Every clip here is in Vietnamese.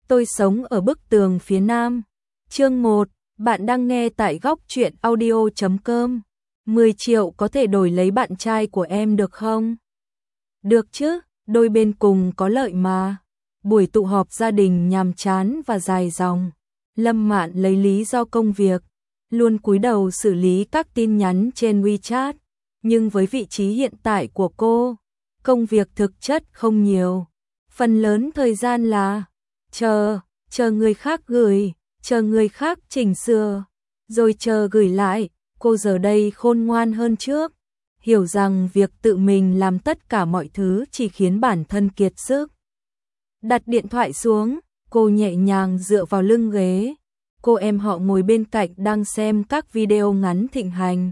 Tôi sống ở bức tường phía nam. Chương 1, bạn đang nghe tại góc truyện audio.com. 10 triệu có thể đổi lấy bạn trai của em được không? Được chứ, đôi bên cùng có lợi mà. Buổi tụ họp gia đình nhàm chán và dài dòng. Lâm Mạn lấy lý do công việc, luôn cúi đầu xử lý các tin nhắn trên WeChat. Nhưng với vị trí hiện tại của cô, công việc thực chất không nhiều. Phần lớn thời gian là chờ người khác gửi, chờ người khác chỉnh sửa, rồi chờ gửi lại. Cô giờ đây khôn ngoan hơn trước, hiểu rằng việc tự mình làm tất cả mọi thứ chỉ khiến bản thân kiệt sức. Đặt điện thoại xuống, cô nhẹ nhàng dựa vào lưng ghế. Cô em họ ngồi bên cạnh đang xem các video ngắn thịnh hành.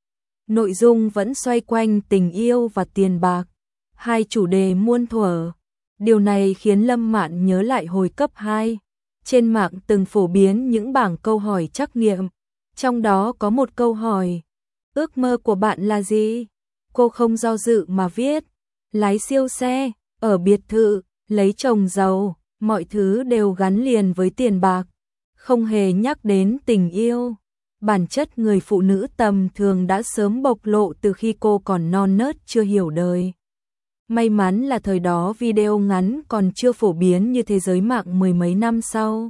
Nội dung vẫn xoay quanh tình yêu và tiền bạc, hai chủ đề muôn thuở. Điều này khiến Lâm Mạn nhớ lại hồi cấp 2. Trên mạng từng phổ biến những bảng câu hỏi trắc nghiệm. Trong đó có một câu hỏi: ước mơ của bạn là gì? Cô không do dự mà viết: lái siêu xe, ở biệt thự, lấy chồng giàu. Mọi thứ đều gắn liền với tiền bạc, không hề nhắc đến tình yêu. Bản chất người phụ nữ tầm thường đã sớm bộc lộ từ khi cô còn non nớt chưa hiểu đời. May mắn là thời đó video ngắn còn chưa phổ biến như thế giới mạng mười mấy năm sau.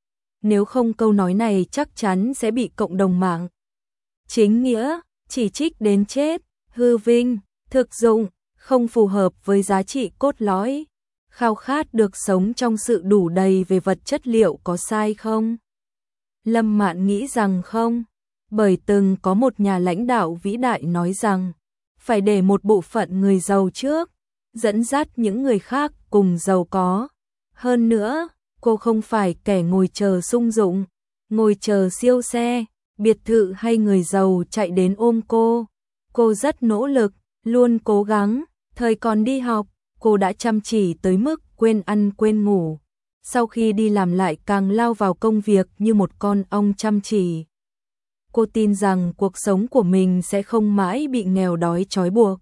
Nếu không câu nói này chắc chắn sẽ bị cộng đồng mạng chính nghĩa chỉ trích đến chết. Hư vinh, thực dụng, không phù hợp với giá trị cốt lõi. Khao khát được sống trong sự đủ đầy về vật chất liệu có sai không? Lâm Mạn nghĩ rằng không, bởi từng có một nhà lãnh đạo vĩ đại nói rằng phải để một bộ phận người giàu trước, dẫn dắt những người khác cùng giàu có. Hơn nữa, cô không phải kẻ ngồi chờ sung dụng, ngồi chờ siêu xe, biệt thự hay người giàu chạy đến ôm cô. Cô rất nỗ lực, luôn cố gắng. Thời còn đi học, cô đã chăm chỉ tới mức quên ăn quên ngủ. Sau khi đi làm lại càng lao vào công việc như một con ong chăm chỉ. Cô tin rằng cuộc sống của mình sẽ không mãi bị nghèo đói trói buộc.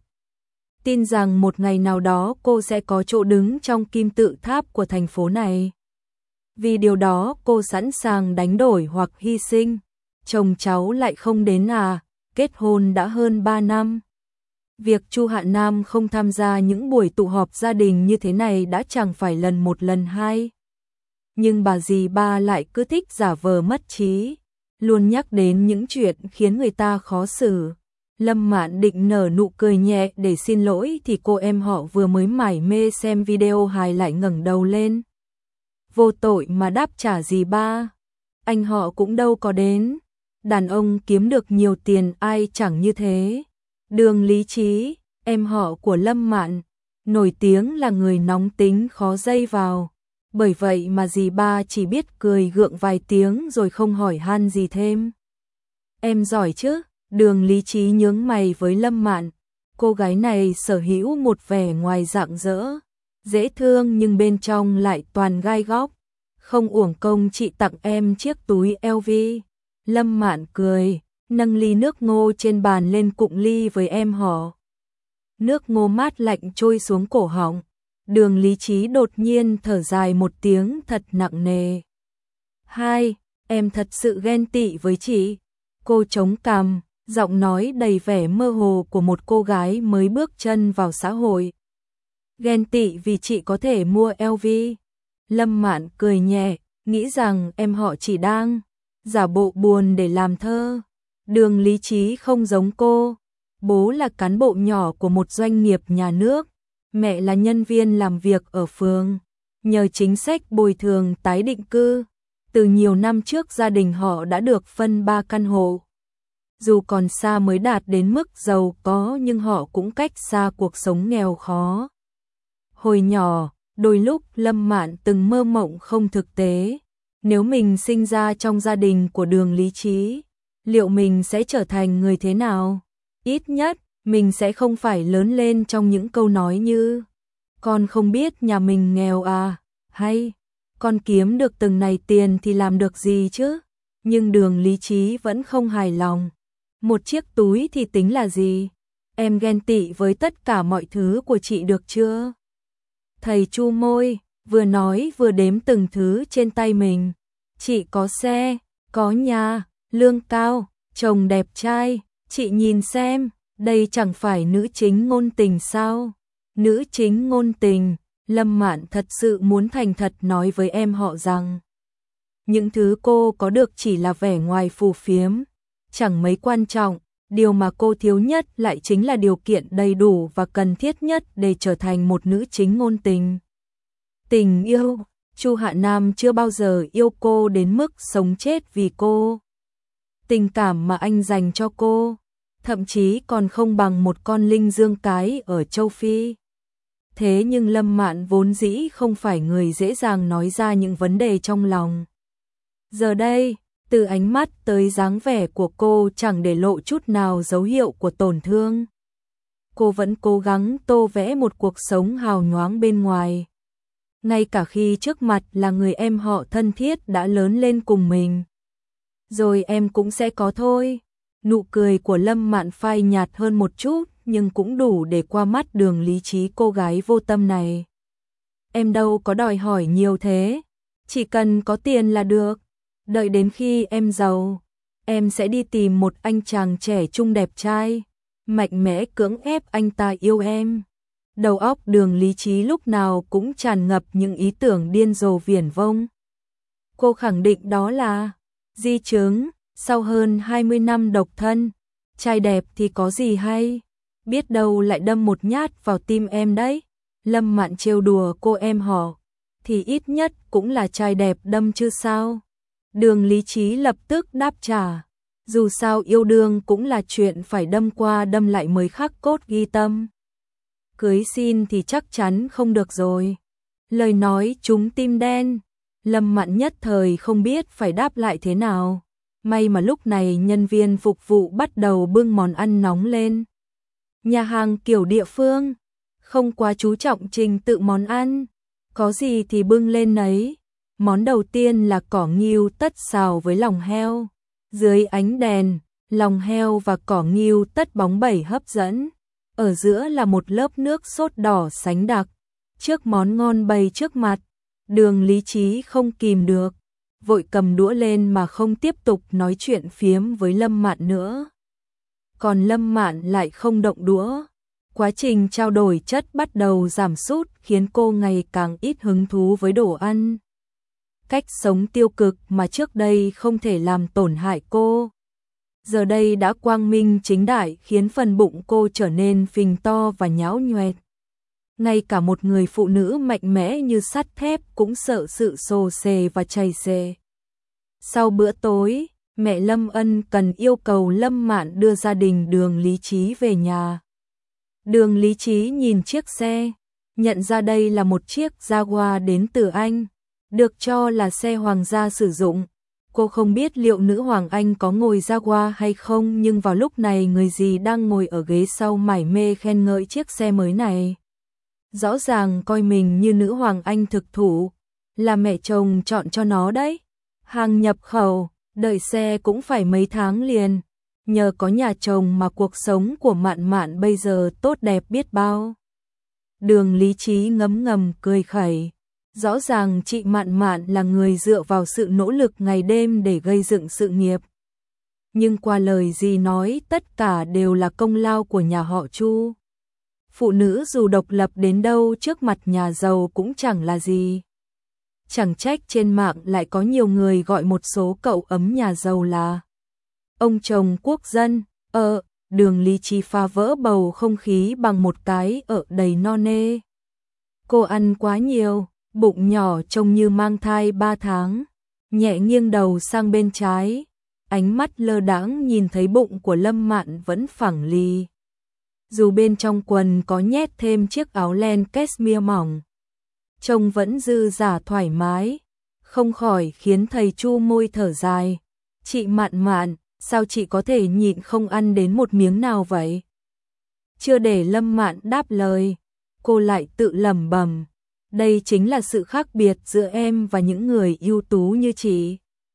Tin rằng một ngày nào đó cô sẽ có chỗ đứng trong kim tự tháp của thành phố này. Vì điều đó cô sẵn sàng đánh đổi hoặc hy sinh. Chồng cháu lại không đến à, kết hôn đã hơn 3 năm. Việc Chu Hạ Nam không tham gia những buổi tụ họp gia đình như thế này đã chẳng phải lần một lần hai. Nhưng bà dì ba lại cứ thích giả vờ mất trí, luôn nhắc đến những chuyện khiến người ta khó xử. Lâm Mạn định nở nụ cười nhẹ để xin lỗi thì cô em họ vừa mới mải mê xem video hài lại ngẩng đầu lên. Vô tội mà đáp trả dì ba, anh họ cũng đâu có đến. Đàn ông kiếm được nhiều tiền ai chẳng như thế. Đường Lý Trí, em họ của Lâm Mạn, nổi tiếng là người nóng tính khó dây vào. Bởi vậy mà dì ba chỉ biết cười gượng vài tiếng rồi không hỏi han gì thêm. Em giỏi chứ? Đường Lý Trí nhướng mày với Lâm Mạn. Cô gái này sở hữu một vẻ ngoài rạng rỡ, dễ thương nhưng bên trong lại toàn gai góc. Không uổng công chị tặng em chiếc túi LV. Lâm Mạn cười, nâng ly nước ngô trên bàn lên cụng ly với em họ. Nước ngô mát lạnh trôi xuống cổ họng. Đường Lý Trí đột nhiên thở dài một tiếng thật nặng nề. Hai, em thật sự ghen tị với chị. Cô chống cằm, giọng nói đầy vẻ mơ hồ của một cô gái mới bước chân vào xã hội. Ghen tị vì chị có thể mua LV. Lâm Mạn cười nhẹ, nghĩ rằng em họ chỉ đang giả bộ buồn để làm thơ. Đường Lý Trí không giống cô. Bố là cán bộ nhỏ của một doanh nghiệp nhà nước. Mẹ là nhân viên làm việc ở phường. Nhờ chính sách bồi thường tái định cư, từ nhiều năm trước gia đình họ đã được phân 3 căn hộ. Dù còn xa mới đạt đến mức giàu có nhưng họ cũng cách xa cuộc sống nghèo khó. Hồi nhỏ, đôi lúc Lâm Mạn từng mơ mộng không thực tế. Nếu mình sinh ra trong gia đình của Đường Lý Trí, liệu mình sẽ trở thành người thế nào? Ít nhất, mình sẽ không phải lớn lên trong những câu nói như con không biết nhà mình nghèo à, hay con kiếm được từng này tiền thì làm được gì chứ? Nhưng Đường Lý Trí vẫn không hài lòng. Một chiếc túi thì tính là gì? Em ghen tị với tất cả mọi thứ của chị được chưa? Thầy chu môi, vừa nói vừa đếm từng thứ trên tay mình. Chị có xe, có nhà, lương cao, chồng đẹp trai, chị nhìn xem, đây chẳng phải nữ chính ngôn tình sao? Nữ chính ngôn tình, Lâm Mạn thật sự muốn thành thật nói với em họ rằng những thứ cô có được chỉ là vẻ ngoài phù phiếm, chẳng mấy quan trọng, điều mà cô thiếu nhất lại chính là điều kiện đầy đủ và cần thiết nhất để trở thành một nữ chính ngôn tình. Tình yêu, Chu Hạ Nam chưa bao giờ yêu cô đến mức sống chết vì cô. Tình cảm mà anh dành cho cô, thậm chí còn không bằng một con linh dương cái ở châu Phi. Thế nhưng Lâm Mạn vốn dĩ không phải người dễ dàng nói ra những vấn đề trong lòng. Giờ đây, từ ánh mắt tới dáng vẻ của cô chẳng để lộ chút nào dấu hiệu của tổn thương. Cô vẫn cố gắng tô vẽ một cuộc sống hào nhoáng bên ngoài. Ngay cả khi trước mặt là người em họ thân thiết đã lớn lên cùng mình. Rồi em cũng sẽ có thôi. Nụ cười của Lâm Mạn phai nhạt hơn một chút, nhưng cũng đủ để qua mắt Đường lý trí cô gái vô tâm này. Em đâu có đòi hỏi nhiều thế, chỉ cần có tiền là được. Đợi đến khi em giàu, em sẽ đi tìm một anh chàng trẻ trung đẹp trai, mạnh mẽ cưỡng ép anh ta yêu em. Đầu óc Đường lý trí lúc nào cũng tràn ngập những ý tưởng điên rồ viển vông. Cô khẳng định đó là di chứng, sau hơn 20 năm độc thân, trai đẹp thì có gì hay, biết đâu lại đâm một nhát vào tim em đấy. Lâm Mạn trêu đùa cô em họ, thì ít nhất cũng là trai đẹp đâm chứ sao. Đường lý trí lập tức đáp trả, dù sao yêu đương cũng là chuyện phải đâm qua đâm lại mới khắc cốt ghi tâm. Cưới xin thì chắc chắn không được rồi. Lời nói trúng tim đen, Lâm Mạn nhất thời không biết phải đáp lại thế nào. May mà lúc này nhân viên phục vụ bắt đầu bưng món ăn nóng lên. Nhà hàng kiểu địa phương, không quá chú trọng trình tự món ăn, có gì thì bưng lên nấy. Món đầu tiên là cỏ nghêu tất xào với lòng heo. Dưới ánh đèn, lòng heo và cỏ nghêu tất bóng bẩy hấp dẫn. Ở giữa là một lớp nước sốt đỏ sánh đặc. Trước món ngon bày trước mặt, Đường lý trí không kìm được, vội cầm đũa lên mà không tiếp tục nói chuyện phiếm với Lâm Mạn nữa. Còn Lâm Mạn lại không động đũa. Quá trình trao đổi chất bắt đầu giảm sút khiến cô ngày càng ít hứng thú với đồ ăn. Cách sống tiêu cực mà trước đây không thể làm tổn hại cô, giờ đây đã quang minh chính đại khiến phần bụng cô trở nên phình to và nhão nhoẹt. Ngay cả một người phụ nữ mạnh mẽ như sắt thép cũng sợ sự xồ xề và chày xề. Sau bữa tối, mẹ Lâm Ân cần yêu cầu Lâm Mạn đưa gia đình Đường lý trí về nhà. Đường lý trí nhìn chiếc xe, nhận ra đây là một chiếc Jaguar đến từ Anh, được cho là xe hoàng gia sử dụng. Cô không biết liệu nữ hoàng Anh có ngồi Jaguar hay không, nhưng vào lúc này người gì đang ngồi ở ghế sau mải mê khen ngợi chiếc xe mới này. Rõ ràng coi mình như nữ hoàng Anh thực thụ, là mẹ chồng chọn cho nó đấy. Hàng nhập khẩu, đợi xe cũng phải mấy tháng liền. Nhờ có nhà chồng mà cuộc sống của Mạn Mạn bây giờ tốt đẹp biết bao. Đường lý trí ngấm ngầm cười khẩy. Rõ ràng chị Mạn Mạn là người dựa vào sự nỗ lực ngày đêm để gây dựng sự nghiệp. Nhưng qua lời gì nói tất cả đều là công lao của nhà họ Chu. Phụ nữ dù độc lập đến đâu trước mặt nhà giàu cũng chẳng là gì. Chẳng trách trên mạng lại có nhiều người gọi một số cậu ấm nhà giàu là ông chồng quốc dân. Đường lý trí phá vỡ bầu không khí bằng một cái đầy no nê. Cô ăn quá nhiều, bụng nhỏ trông như mang thai 3 tháng, nhẹ nghiêng đầu sang bên trái, ánh mắt lơ đãng nhìn thấy bụng của Lâm Mạn vẫn phẳng lì. Dù bên trong quần có nhét thêm chiếc áo len cashmere mỏng, trông vẫn dư dả thoải mái, không khỏi khiến thầy Chu môi thở dài. Chị Mạn Mạn, sao chị có thể nhịn không ăn đến một miếng nào vậy? Chưa để Lâm Mạn đáp lời, cô lại tự lẩm bẩm, đây chính là sự khác biệt giữa em và những người ưu tú như chị.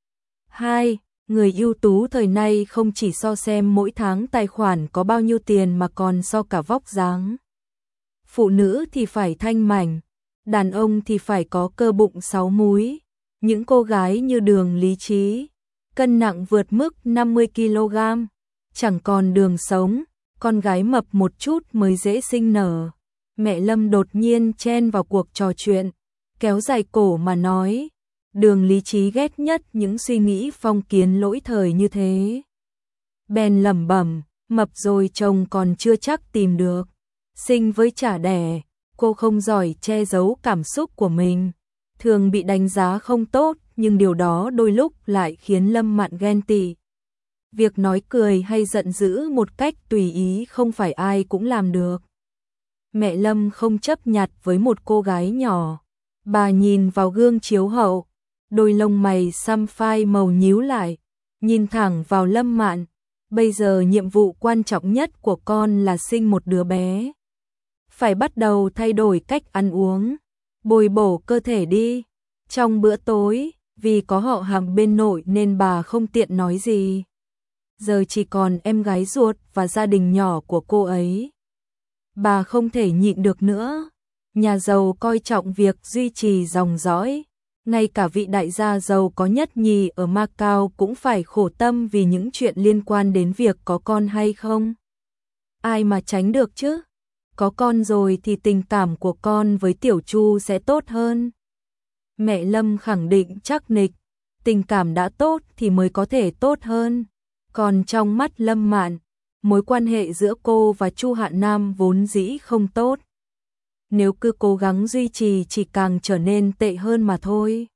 Người ưu tú thời nay không chỉ so xem mỗi tháng tài khoản có bao nhiêu tiền mà còn so cả vóc dáng. Phụ nữ thì phải thanh mảnh, đàn ông thì phải có cơ bụng 6 múi. Những cô gái như Đường Lý Trí, cân nặng vượt mức 50 kg, chẳng còn đường sống, con gái mập một chút mới dễ sinh nở. Mẹ Lâm đột nhiên chen vào cuộc trò chuyện, kéo dài cổ mà nói, Đường Lý Trí ghét nhất những suy nghĩ phong kiến lỗi thời như thế. Bèn lẩm bẩm, mập rồi chồng còn chưa chắc tìm được. Sinh với chả đẻ, cô không giỏi che giấu cảm xúc của mình, thường bị đánh giá không tốt, nhưng điều đó đôi lúc lại khiến Lâm Mạn ghen tị. Việc nói cười hay giận dữ một cách tùy ý không phải ai cũng làm được. Mẹ Lâm không chấp nhặt với một cô gái nhỏ. Bà nhìn vào gương chiếu hậu, đôi lông mày xăm phai màu nhíu lại, nhìn thẳng vào Lâm Mạn. Bây giờ nhiệm vụ quan trọng nhất của con là sinh một đứa bé. Phải bắt đầu thay đổi cách ăn uống, bồi bổ cơ thể đi. Trong bữa tối, vì có họ hàng bên nội nên bà không tiện nói gì. Giờ chỉ còn em gái ruột và gia đình nhỏ của cô ấy. Bà không thể nhịn được nữa. Nhà giàu coi trọng việc duy trì dòng dõi. Ngay cả vị đại gia giàu có nhất nhì ở Macau cũng phải khổ tâm vì những chuyện liên quan đến việc có con hay không. Ai mà tránh được chứ? Có con rồi thì tình cảm của con với Tiểu Chu sẽ tốt hơn. Mẹ Lâm khẳng định chắc nịch, tình cảm đã tốt thì mới có thể tốt hơn. Còn trong mắt Lâm Mạn, mối quan hệ giữa cô và Chu Hạn Nam vốn dĩ không tốt. Nếu cứ cố gắng duy trì chỉ càng trở nên tệ hơn mà thôi.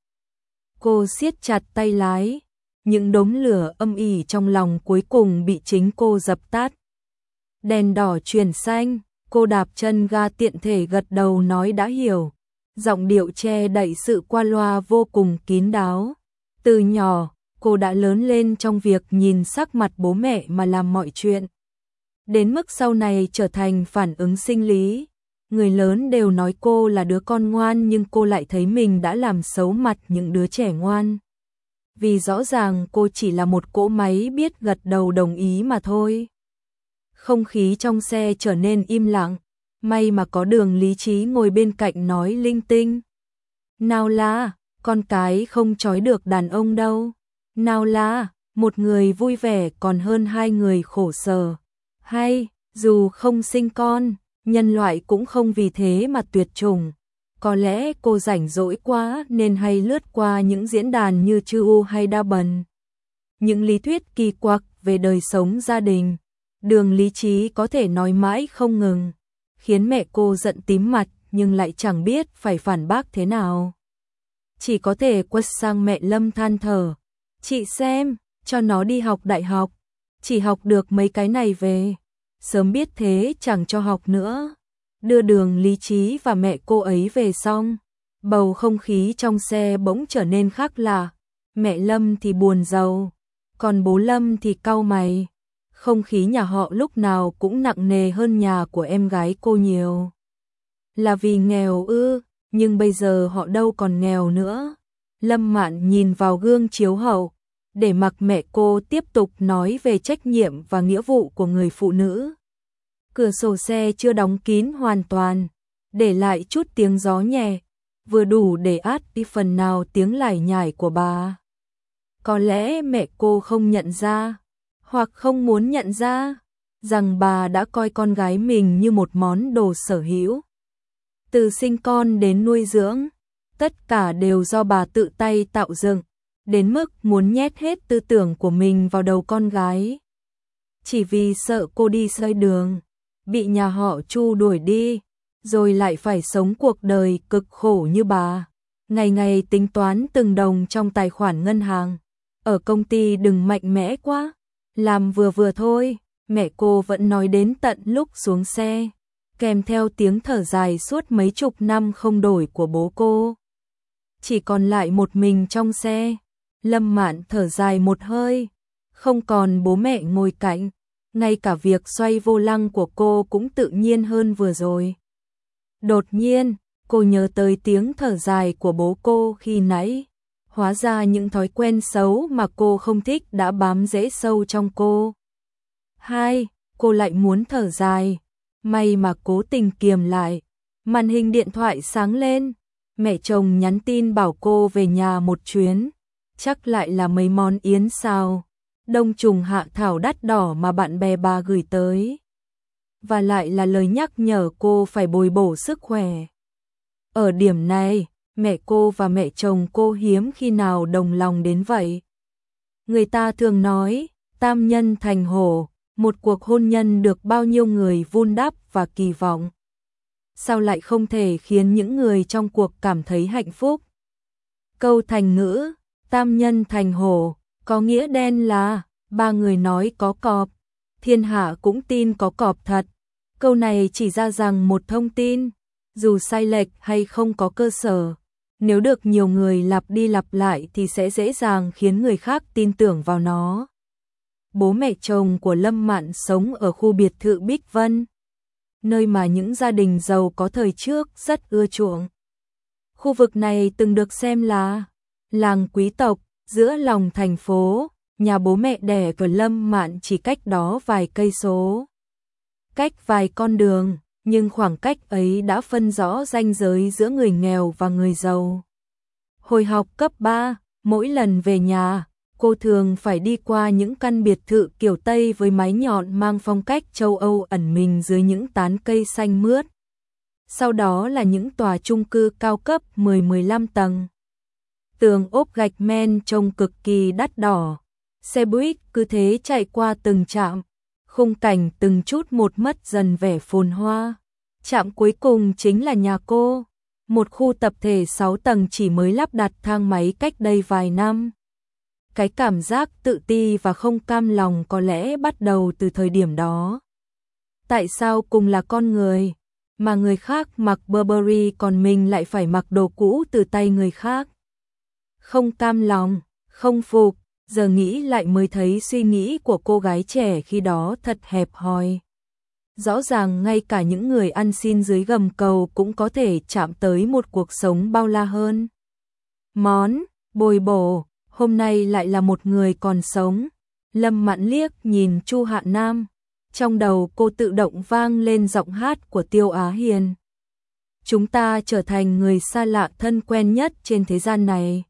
Cô siết chặt tay lái, những đốm lửa âm ỉ trong lòng cuối cùng bị chính cô dập tắt. Đèn đỏ chuyển xanh, cô đạp chân ga tiện thể gật đầu nói đã hiểu. Giọng điệu che đậy sự qua loa vô cùng kín đáo. Từ nhỏ, cô đã lớn lên trong việc nhìn sắc mặt bố mẹ mà làm mọi chuyện. Đến mức sau này trở thành phản ứng sinh lý. Người lớn đều nói cô là đứa con ngoan nhưng cô lại thấy mình đã làm xấu mặt những đứa trẻ ngoan. Vì rõ ràng cô chỉ là một cỗ máy biết gật đầu đồng ý mà thôi. Không khí trong xe trở nên im lặng. May mà có Đường Lý Trí ngồi bên cạnh nói linh tinh. Nào là, con cái không trói được đàn ông đâu. Nào là, một người vui vẻ còn hơn hai người khổ sở. Hay, dù không sinh con, nhân loại cũng không vì thế mà tuyệt chủng. Có lẽ cô rảnh rỗi quá nên hay lướt qua những diễn đàn như Chu hay Đa Bần. Những lý thuyết kỳ quặc về đời sống gia đình, Đường Lý Trí có thể nói mãi không ngừng, khiến mẹ cô giận tím mặt nhưng lại chẳng biết phải phản bác thế nào. Chỉ có thể quay sang mẹ Lâm than thở, chị xem, cho nó đi học đại học, chỉ học được mấy cái này về, sớm biết thế chẳng cho học nữa. Đưa Đường Lý Trí và mẹ cô ấy về xong, bầu không khí trong xe bỗng trở nên khác lạ. Mẹ Lâm thì buồn rầu, còn bố Lâm thì cau mày. Không khí nhà họ lúc nào cũng nặng nề hơn nhà của em gái cô nhiều. Là vì nghèo ư? Nhưng bây giờ họ đâu còn nghèo nữa. Lâm Mạn nhìn vào gương chiếu hậu, để mặc mẹ cô tiếp tục nói về trách nhiệm và nghĩa vụ của người phụ nữ. Cửa sổ xe chưa đóng kín hoàn toàn, để lại chút tiếng gió nhẹ, vừa đủ để át đi phần nào tiếng lải nhải của bà. Có lẽ mẹ cô không nhận ra, hoặc không muốn nhận ra, rằng bà đã coi con gái mình như một món đồ sở hữu. Từ sinh con đến nuôi dưỡng, tất cả đều do bà tự tay tạo dựng, đến mức muốn nhét hết tư tưởng của mình vào đầu con gái. Chỉ vì sợ cô đi sai đường, bị nhà họ Chu đuổi đi, rồi lại phải sống cuộc đời cực khổ như bà. Ngày ngày tính toán từng đồng trong tài khoản ngân hàng. Ở công ty đừng mạnh mẽ quá, làm vừa vừa thôi, mẹ cô vẫn nói đến tận lúc xuống xe, kèm theo tiếng thở dài suốt mấy chục năm không đổi của bố cô. Chỉ còn lại một mình trong xe, Lâm Mạn thở dài một hơi, không còn bố mẹ ngồi cạnh, ngay cả việc xoay vô lăng của cô cũng tự nhiên hơn vừa rồi. Đột nhiên, cô nhớ tới tiếng thở dài của bố cô khi nãy. Hóa ra những thói quen xấu mà cô không thích đã bám rễ sâu trong cô. Cô lại muốn thở dài. May mà cố tình kiềm lại. Màn hình điện thoại sáng lên, Mẹ chồng nhắn tin bảo cô về nhà một chuyến, chắc lại là mấy món yến xào, đông trùng hạ thảo đắt đỏ mà bạn bè bà gửi tới. Và lại là lời nhắc nhở cô phải bồi bổ sức khỏe. Ở điểm này, mẹ cô và mẹ chồng cô hiếm khi nào đồng lòng đến vậy. Người ta thường nói, tam nhân thành hổ, một cuộc hôn nhân được bao nhiêu người vun đắp và kỳ vọng. Sao lại không thể khiến những người trong cuộc cảm thấy hạnh phúc? Câu thành ngữ, tam nhân thành hổ, có nghĩa đen là, ba người nói có cọp, thiên hạ cũng tin có cọp thật. Câu này chỉ ra rằng một thông tin, dù sai lệch hay không có cơ sở, nếu được nhiều người lặp đi lặp lại thì sẽ dễ dàng khiến người khác tin tưởng vào nó. Bố mẹ chồng của Lâm Mạn sống ở khu biệt thự Bích Vân, nơi mà những gia đình giàu có thời trước rất ưa chuộng. Khu vực này từng được xem là làng quý tộc giữa lòng thành phố, nhà bố mẹ đẻ của Lâm Mạn chỉ cách đó vài cây số. Cách vài con đường, nhưng khoảng cách ấy đã phân rõ ranh giới giữa người nghèo và người giàu. Hồi học cấp 3, mỗi lần về nhà, cô thường phải đi qua những căn biệt thự kiểu Tây với mái nhọn mang phong cách châu Âu ẩn mình dưới những tán cây xanh mướt. Sau đó là những tòa chung cư cao cấp 10-15 tầng. Tường ốp gạch men trông cực kỳ đắt đỏ. Xe buýt cứ thế chạy qua từng trạm. Khung cảnh từng chút một mất dần vẻ phồn hoa. Trạm cuối cùng chính là nhà cô. Một khu tập thể 6 tầng chỉ mới lắp đặt thang máy cách đây vài năm. Cái cảm giác tự ti và không cam lòng có lẽ bắt đầu từ thời điểm đó. Tại sao cùng là con người, mà người khác mặc Burberry còn mình lại phải mặc đồ cũ từ tay người khác? Không cam lòng, không phục, giờ nghĩ lại mới thấy suy nghĩ của cô gái trẻ khi đó thật hẹp hòi. Rõ ràng ngay cả những người ăn xin dưới gầm cầu cũng có thể chạm tới một cuộc sống bao la hơn. Món, bồi bổ, hôm nay lại là một người còn sống. Lâm Mạn liếc nhìn Chu Hạ Nam, trong đầu cô tự động vang lên giọng hát của Tiêu Á Hiền. Chúng ta trở thành người xa lạ thân quen nhất trên thế gian này.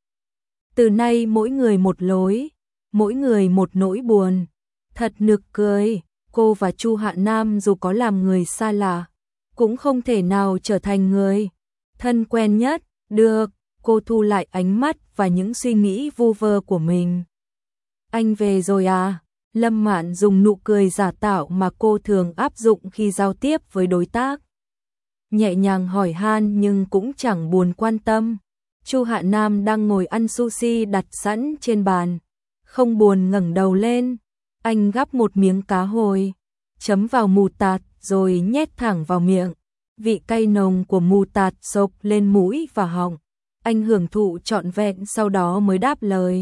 Từ nay mỗi người một lối, mỗi người một nỗi buồn. Thật nực cười, cô và Chu Hạ Nam dù có làm người xa lạ, cũng không thể nào trở thành người thân quen nhất, được. Cô thu lại ánh mắt và những suy nghĩ vu vơ của mình. Anh về rồi à? Lâm Mạn dùng nụ cười giả tạo mà cô thường áp dụng khi giao tiếp với đối tác. Nhẹ nhàng hỏi han nhưng cũng chẳng buồn quan tâm. Chu Hạ Nam đang ngồi ăn sushi đặt sẵn trên bàn, không buồn ngẩng đầu lên. Anh gắp một miếng cá hồi, chấm vào mù tạt rồi nhét thẳng vào miệng. Vị cay nồng của mù tạt xộc lên mũi và họng. Anh hưởng thụ trọn vẹn sau đó mới đáp lời.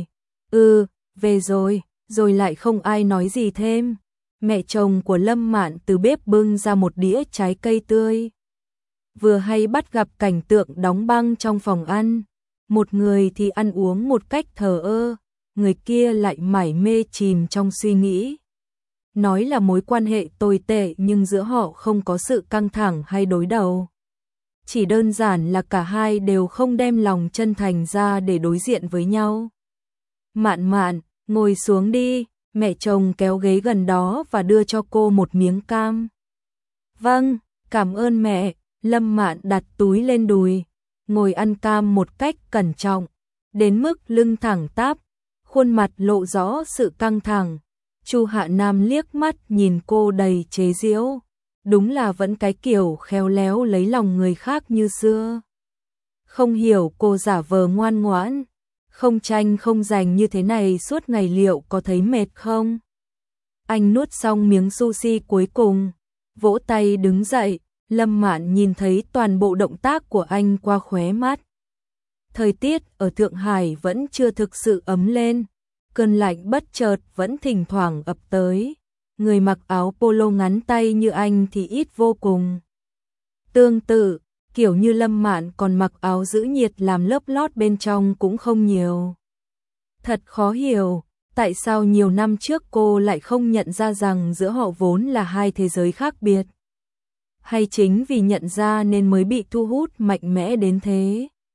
Về rồi, rồi lại không ai nói gì thêm. Mẹ chồng của Lâm Mạn từ bếp bưng ra một đĩa trái cây tươi. Vừa hay bắt gặp cảnh tượng đóng băng trong phòng ăn. Một người thì ăn uống một cách thờ ơ, người kia lại mải mê chìm trong suy nghĩ. Nói là mối quan hệ tồi tệ nhưng giữa họ không có sự căng thẳng hay đối đầu. Chỉ đơn giản là cả hai đều không đem lòng chân thành ra để đối diện với nhau. Mạn Mạn, ngồi xuống đi, mẹ chồng kéo ghế gần đó và đưa cho cô một miếng cam. Vâng, cảm ơn mẹ. Lâm Mạn đặt túi lên đùi, ngồi ăn cam một cách cẩn trọng, đến mức lưng thẳng tắp, khuôn mặt lộ rõ sự căng thẳng. Chu Hạ Nam liếc mắt nhìn cô đầy chế giễu. Đúng là vẫn cái kiểu khéo léo lấy lòng người khác như xưa. Không hiểu cô giả vờ ngoan ngoãn, không tranh không giành như thế này suốt ngày liệu có thấy mệt không? Anh nuốt xong miếng sushi cuối cùng, vỗ tay đứng dậy. Lâm Mạn nhìn thấy toàn bộ động tác của anh qua khóe mắt. Thời tiết ở Thượng Hải vẫn chưa thực sự ấm lên, cơn lạnh bất chợt vẫn thỉnh thoảng ập tới. Người mặc áo polo ngắn tay như anh thì ít vô cùng. Tương tự, kiểu như Lâm Mạn còn mặc áo giữ nhiệt làm lớp lót bên trong cũng không nhiều. Thật khó hiểu, tại sao nhiều năm trước cô lại không nhận ra rằng giữa họ vốn là hai thế giới khác biệt. Hay chính vì nhận ra nên mới bị thu hút mạnh mẽ đến thế.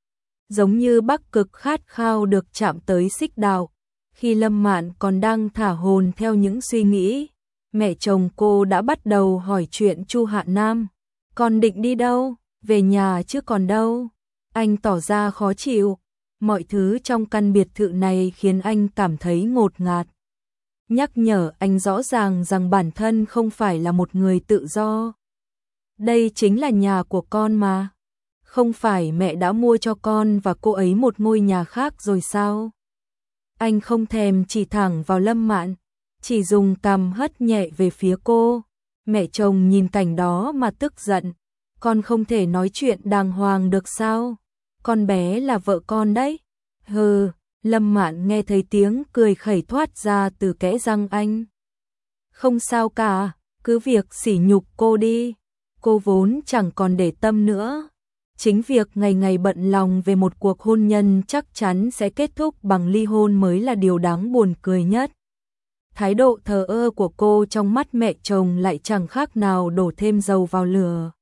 giống như Bắc Cực khát khao được chạm tới xích đạo. Khi Lâm Mạn còn đang thả hồn theo những suy nghĩ, mẹ chồng cô đã bắt đầu hỏi chuyện Chu Hạ Nam. Con định đi đâu? Về nhà chứ còn đâu. Anh tỏ ra khó chịu. Mọi thứ trong căn biệt thự này khiến anh cảm thấy ngột ngạt. Nhắc nhở anh rõ ràng rằng bản thân không phải là một người tự do. Đây chính là nhà của con mà. Không phải mẹ đã mua cho con và cô ấy một ngôi nhà khác rồi sao? Anh không thèm chỉ thẳng vào Lâm Mạn, chỉ dùng cằm hất nhẹ về phía cô. Mẹ chồng nhìn cảnh đó mà tức giận. Con không thể nói chuyện đàng hoàng được sao? Con bé là vợ con đấy. Hừ, Lâm Mạn nghe thấy tiếng cười khẩy thoát ra từ kẽ răng anh. Không sao cả, cứ việc sỉ nhục cô đi. Cô vốn chẳng còn để tâm nữa. Chính việc ngày ngày bận lòng về một cuộc hôn nhân chắc chắn sẽ kết thúc bằng ly hôn mới là điều đáng buồn cười nhất. Thái độ thờ ơ của cô trong mắt mẹ chồng lại chẳng khác nào đổ thêm dầu vào lửa.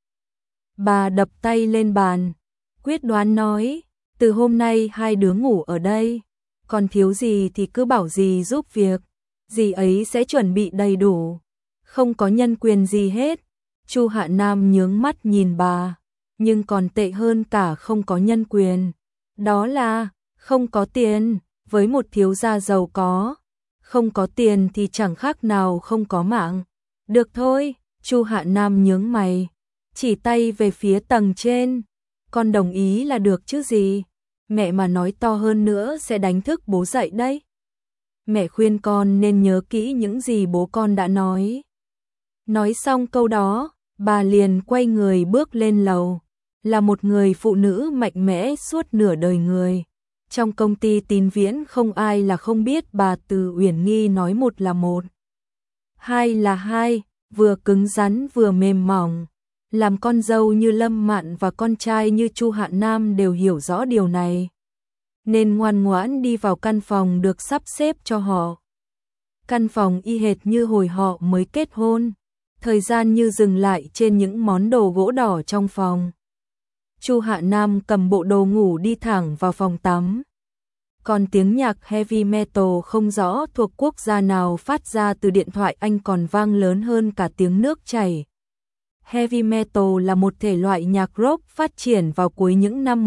Bà đập tay lên bàn, quyết đoán nói, từ hôm nay hai đứa ngủ ở đây, còn thiếu gì thì cứ bảo dì giúp việc, dì ấy sẽ chuẩn bị đầy đủ, không có nhân quyền gì hết. Chu Hạ Nam nhướng mắt nhìn bà, nhưng còn tệ hơn cả không có nhân quyền, đó là không có tiền. Với một thiếu gia giàu có, không có tiền thì chẳng khác nào không có mạng. Được thôi, Chu Hạ Nam nhướng mày, chỉ tay về phía tầng trên. Con đồng ý là được chứ gì? Mẹ mà nói to hơn nữa sẽ đánh thức bố dậy đấy. Mẹ khuyên con nên nhớ kỹ những gì bố con đã nói. Nói xong câu đó, bà liền quay người bước lên lầu. Là một người phụ nữ mạnh mẽ suốt nửa đời người. Trong công ty Tín Viễn không ai là không biết bà Từ Uyển Nghi nói một là một, hai là hai, vừa cứng rắn vừa mềm mỏng. Làm con dâu như Lâm Mạn và con trai như Chu Hạ Nam đều hiểu rõ điều này, nên ngoan ngoãn đi vào căn phòng được sắp xếp cho họ. Căn phòng y hệt như hồi họ mới kết hôn, thời gian như dừng lại trên những món đồ gỗ đỏ trong phòng. Chu Hạ Nam cầm bộ đồ ngủ đi thẳng vào phòng tắm. Còn tiếng nhạc heavy metal không rõ thuộc quốc gia nào phát ra từ điện thoại anh còn vang lớn hơn cả tiếng nước chảy. Heavy metal là một thể loại nhạc rock phát triển vào cuối những năm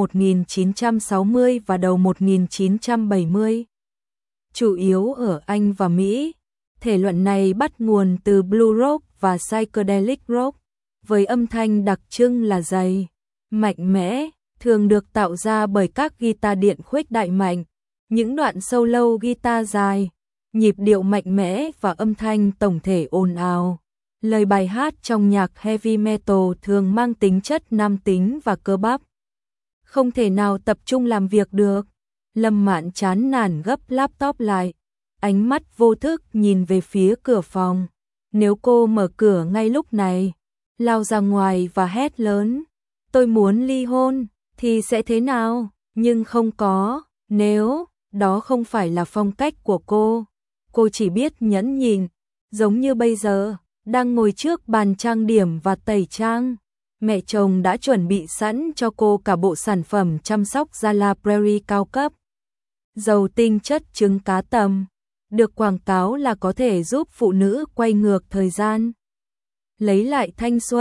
1960 và đầu 1970. Chủ yếu ở Anh và Mỹ, thể loại này bắt nguồn từ blue rock và psychedelic rock, với âm thanh đặc trưng là dày, mạnh mẽ, thường được tạo ra bởi các guitar điện khuếch đại mạnh, những đoạn solo guitar dài, nhịp điệu mạnh mẽ và âm thanh tổng thể ồn ào. Lời bài hát trong nhạc heavy metal thường mang tính chất nam tính và cơ bắp. Không thể nào tập trung làm việc được. Lâm Mạn chán nản gấp laptop lại, ánh mắt vô thức nhìn về phía cửa phòng. Nếu cô mở cửa ngay lúc này, lao ra ngoài và hét lớn, tôi muốn ly hôn, thì sẽ thế nào? Nhưng không có, nếu đó không phải là phong cách của cô chỉ biết nhẫn nhịn, giống như bây giờ, đang ngồi trước bàn trang điểm và tẩy trang. Mẹ chồng đã chuẩn bị sẵn cho cô cả bộ sản phẩm chăm sóc da La Prairie cao cấp. Dầu tinh chất trứng cá tầm, được quảng cáo là có thể giúp phụ nữ quay ngược thời gian. Lấy lại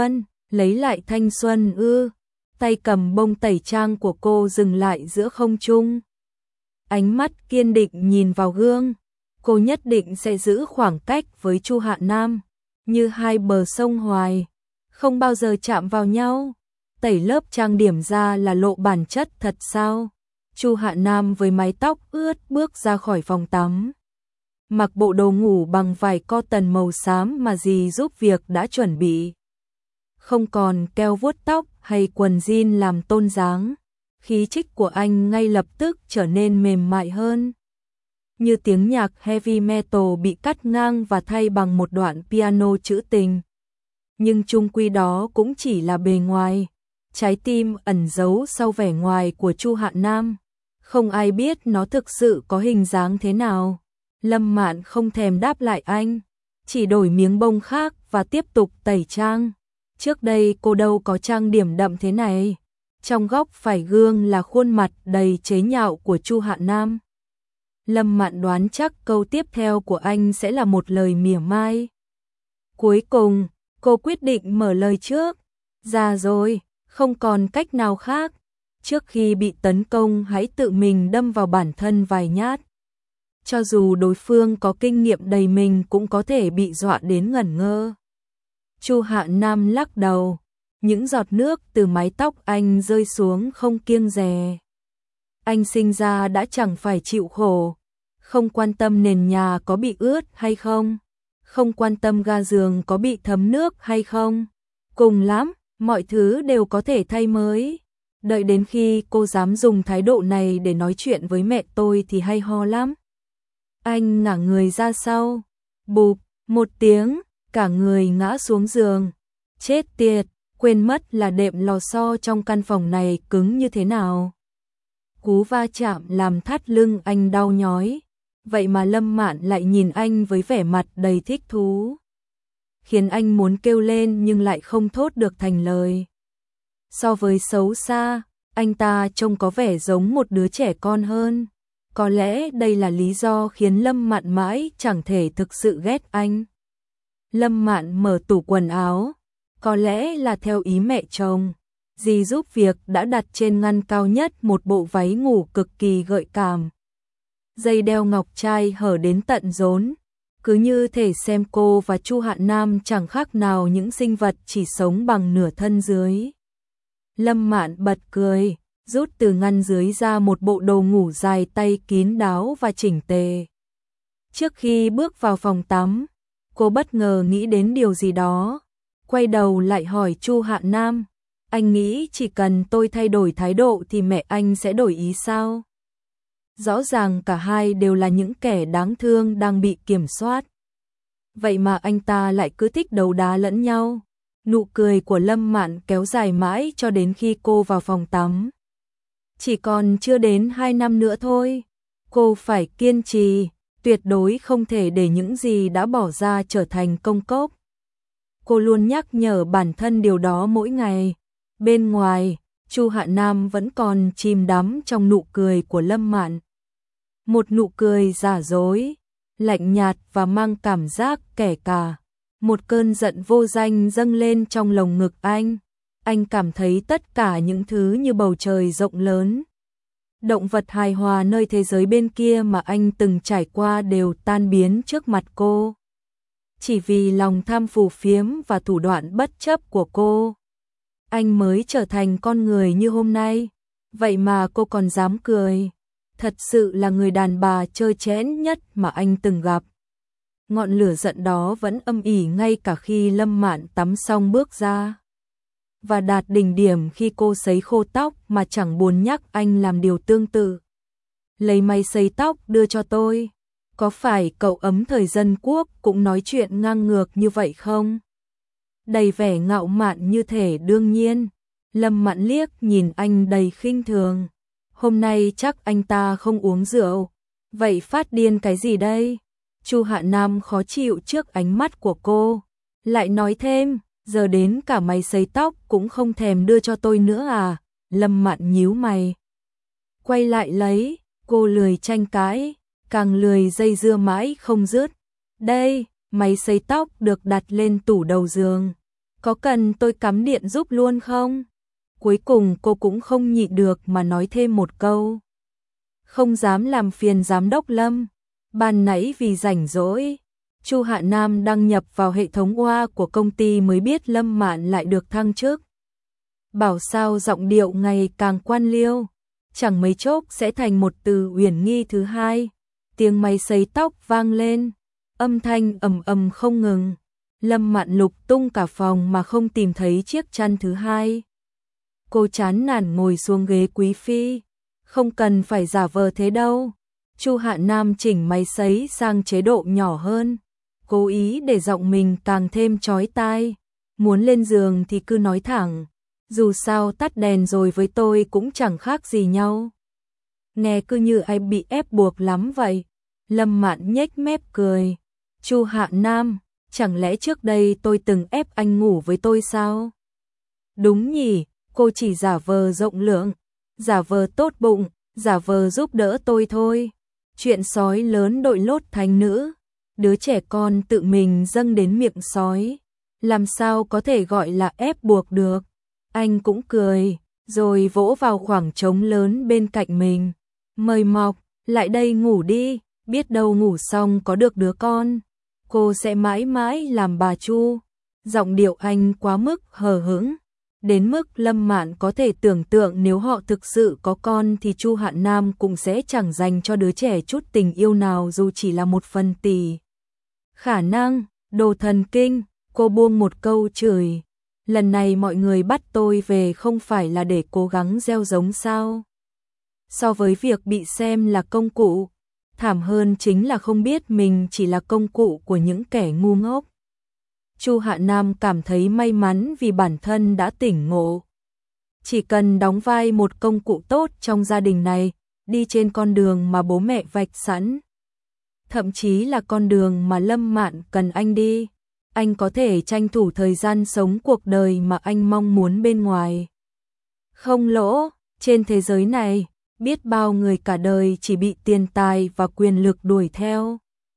thanh xuân ư. Tay cầm bông tẩy trang của cô dừng lại giữa không trung. Ánh mắt kiên định nhìn vào gương. Cô nhất định sẽ giữ khoảng cách với Chu Hạ Nam, như hai bờ sông Hoài, không bao giờ chạm vào nhau. Tẩy lớp trang điểm ra là lộ bản chất thật sao? Chu Hạ Nam với mái tóc ướt bước ra khỏi phòng tắm. Mặc bộ đồ ngủ bằng vải cotton màu xám mà dì giúp việc đã chuẩn bị. Không còn keo vuốt tóc hay quần jean làm tôn dáng, khí chất của anh ngay lập tức trở nên mềm mại hơn. Như tiếng nhạc heavy metal bị cắt ngang và thay bằng một đoạn piano trữ tình. Nhưng chung quy đó cũng chỉ là bề ngoài, trái tim ẩn giấu sau vẻ ngoài của Chu Hạ Nam. Không ai biết nó thực sự có hình dáng thế nào. Lâm Mạn không thèm đáp lại anh, chỉ đổi miếng bông khác và tiếp tục tẩy trang. Trước đây cô đâu có trang điểm đậm thế này. Trong góc phải gương là khuôn mặt đầy chế nhạo của Chu Hạ Nam. Lâm Mạn đoán chắc câu tiếp theo của anh sẽ là một lời mỉa mai. Cuối cùng, cô quyết định mở lời trước. Già rồi, không còn cách nào khác. Trước khi bị tấn công hãy tự mình đâm vào bản thân vài nhát. Cho dù đối phương có kinh nghiệm đầy mình cũng có thể bị dọa đến ngẩn ngơ. Chu Hạ Nam lắc đầu. Những giọt nước từ mái tóc anh rơi xuống không kiêng dè. Anh sinh ra đã chẳng phải chịu khổ. Không quan tâm nền nhà có bị ướt hay không. Không quan tâm ga giường có bị thấm nước hay không. Cùng lắm, mọi thứ đều có thể thay mới. Đợi đến khi cô dám dùng thái độ này để nói chuyện với mẹ tôi thì hay ho lắm. Anh ngả người ra sau. Bụp, một tiếng, cả người ngã xuống giường. Chết tiệt, quên mất là đệm lò xo trong căn phòng này cứng như thế nào. Cú va chạm làm thắt lưng anh đau nhói. Vậy mà Lâm Mạn lại nhìn anh với vẻ mặt đầy thích thú. Khiến anh muốn kêu lên nhưng lại không thốt được thành lời. So với xấu xa, anh ta trông có vẻ giống một đứa trẻ con hơn. Có lẽ đây là lý do khiến Lâm Mạn mãi chẳng thể thực sự ghét anh. Lâm Mạn mở tủ quần áo. Có lẽ là theo ý mẹ chồng. Dì giúp việc đã đặt trên ngăn cao nhất một bộ váy ngủ cực kỳ gợi cảm. Dây đeo ngọc trai hở đến tận rốn. Cứ như thể xem cô và Chu Hạ Nam chẳng khác nào những sinh vật chỉ sống bằng nửa thân dưới. Lâm Mạn bật cười, rút từ ngăn dưới ra một bộ đồ ngủ dài tay kín đáo và chỉnh tề. Trước khi bước vào phòng tắm, cô bất ngờ nghĩ đến điều gì đó. Quay đầu lại hỏi Chu Hạ Nam, anh nghĩ chỉ cần tôi thay đổi thái độ thì mẹ anh sẽ đổi ý sao? Rõ ràng cả hai đều là những kẻ đáng thương đang bị kiểm soát. Vậy mà anh ta lại cứ thích đấu đá lẫn nhau. Nụ cười của Lâm Mạn kéo dài mãi cho đến khi cô vào phòng tắm. Chỉ còn chưa đến 2 năm nữa thôi. Cô phải kiên trì, tuyệt đối không thể để những gì đã bỏ ra trở thành công cốc. Cô luôn nhắc nhở bản thân điều đó mỗi ngày. Bên ngoài, Chu Hạ Nam vẫn còn chìm đắm trong nụ cười của Lâm Mạn. Một nụ cười giả dối, lạnh nhạt và mang cảm giác kẻ cả. Một cơn giận vô danh dâng lên trong lồng ngực anh. Anh cảm thấy tất cả những thứ như bầu trời rộng lớn. Động vật hài hòa nơi thế giới bên kia mà anh từng trải qua đều tan biến trước mặt cô. Chỉ vì lòng tham phù phiếm và thủ đoạn bất chấp của cô, anh mới trở thành con người như hôm nay. Vậy mà cô còn dám cười. Thật sự là người đàn bà trơ trẽn nhất mà anh từng gặp. Ngọn lửa giận đó vẫn âm ỉ ngay cả khi Lâm Mạn tắm xong bước ra. Và đạt đỉnh điểm khi cô sấy khô tóc mà chẳng buồn nhắc anh làm điều tương tự. Lấy máy sấy tóc đưa cho tôi. Có phải cậu ấm thời dân quốc cũng nói chuyện ngang ngược như vậy không? Đầy vẻ ngạo mạn như thể đương nhiên. Lâm Mạn liếc nhìn anh đầy khinh thường. Hôm nay chắc anh ta không uống rượu. Vậy phát điên cái gì đây? Chu Hạ Nam khó chịu trước ánh mắt của cô. Lại nói thêm, giờ đến cả máy sấy tóc cũng không thèm đưa cho tôi nữa à? Lâm Mạn nhíu mày. Quay lại lấy, cô lười tranh cãi, càng lười dây dưa mãi không dứt. Đây, máy sấy tóc được đặt lên tủ đầu giường. Có cần tôi cắm điện giúp luôn không? Cuối cùng cô cũng không nhịn được mà nói thêm một câu. Không dám làm phiền giám đốc Lâm. Ban nãy vì rảnh rỗi, Chu Hạ Nam đăng nhập vào hệ thống OA của công ty mới biết Lâm Mạn lại được thăng chức. Bảo sao giọng điệu ngày càng quan liêu, chẳng mấy chốc sẽ thành một từ uyển nghi thứ hai. Tiếng máy sấy tóc vang lên, âm thanh ầm ầm không ngừng. Lâm Mạn lục tung cả phòng mà không tìm thấy chiếc chăn thứ hai. Cô chán nản ngồi xuống ghế quý phi. Không cần phải giả vờ thế đâu. Chu Hạ Nam chỉnh máy sấy sang chế độ nhỏ hơn, cố ý để giọng mình càng thêm chói tai. Muốn lên giường thì cứ nói thẳng, dù sao tắt đèn rồi với tôi cũng chẳng khác gì nhau. Nghe cứ như ai bị ép buộc lắm vậy. Lâm Mạn nhếch mép cười. Chu Hạ Nam, chẳng lẽ trước đây tôi từng ép anh ngủ với tôi sao? Đúng nhỉ, cô chỉ giả vờ rộng lượng, giả vờ tốt bụng, giả vờ giúp đỡ tôi thôi. Chuyện sói lớn đội lốt thành nữ, đứa trẻ con tự mình dâng đến miệng sói, làm sao có thể gọi là ép buộc được. Anh cũng cười, rồi vỗ vào khoảng trống lớn bên cạnh mình. Mời Mọc, lại đây ngủ đi, biết đâu ngủ xong có được đứa con. Cô sẽ mãi mãi làm bà Chu. Giọng điệu anh quá mức hờ hững, đến mức Lâm Mạn có thể tưởng tượng nếu họ thực sự có con thì Chu Hạn Nam cũng sẽ chẳng dành cho đứa trẻ chút tình yêu nào dù chỉ là một phần tỷ. Khả năng, đồ thần kinh, cô buông một câu chửi. Lần này mọi người bắt tôi về không phải là để cố gắng gieo giống sao? So với việc bị xem là công cụ, thảm hơn chính là không biết mình chỉ là công cụ của những kẻ ngu ngốc. Chu Hạ Nam cảm thấy may mắn vì bản thân đã tỉnh ngộ. Chỉ cần đóng vai một công cụ tốt trong gia đình này, đi trên con đường mà bố mẹ vạch sẵn. Thậm chí là con đường mà Lâm Mạn cần anh đi. Anh có thể tranh thủ thời gian sống cuộc đời mà anh mong muốn bên ngoài. Không lỗ, trên thế giới này, biết bao người cả đời chỉ bị tiền tài và quyền lực đuổi theo.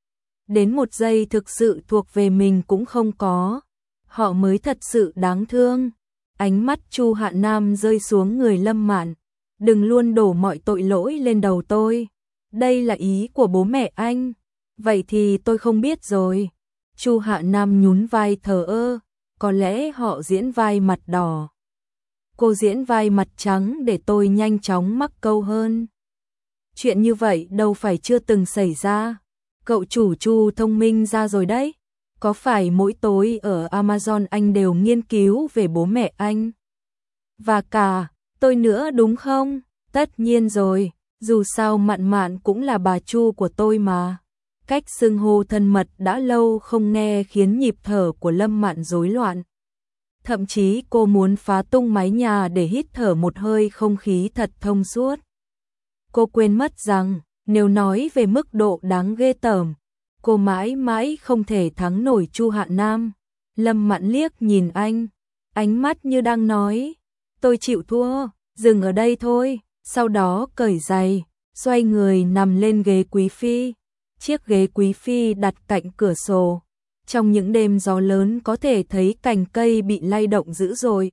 Đến một giây thực sự thuộc về mình cũng không có. Họ mới thật sự đáng thương. Ánh mắt Chu Hạ Nam rơi xuống người Lâm Mạn. Đừng luôn đổ mọi tội lỗi lên đầu tôi. Đây là ý của bố mẹ anh. Vậy thì tôi không biết rồi. Chu Hạ Nam nhún vai thờ ơ. Có lẽ họ diễn vai mặt đỏ. Cô diễn vai mặt trắng để tôi nhanh chóng mắc câu hơn. Chuyện như vậy đâu phải chưa từng xảy ra. Cậu chủ Chu thông minh ra rồi đấy. Có phải mỗi tối ở Amazon anh đều nghiên cứu về bố mẹ anh? Và cả, tôi nữa đúng không? Tất nhiên rồi, dù sao Mạn Mạn cũng là bà Chu của tôi mà. Cách xưng hô thân mật đã lâu không nghe khiến nhịp thở của Lâm Mạn rối loạn. Thậm chí cô muốn phá tung mái nhà để hít thở một hơi không khí thật thông suốt. Cô quên mất rằng, nếu nói về mức độ đáng ghê tởm, cô mãi mãi không thể thắng nổi Chu Hạ Nam. Lâm Mạn liếc nhìn anh, ánh mắt như đang nói, tôi chịu thua, dừng ở đây thôi. Sau đó cởi giày, xoay người nằm lên ghế quý phi. Chiếc ghế quý phi đặt cạnh cửa sổ. Trong những đêm gió lớn có thể thấy cành cây bị lay động dữ dội.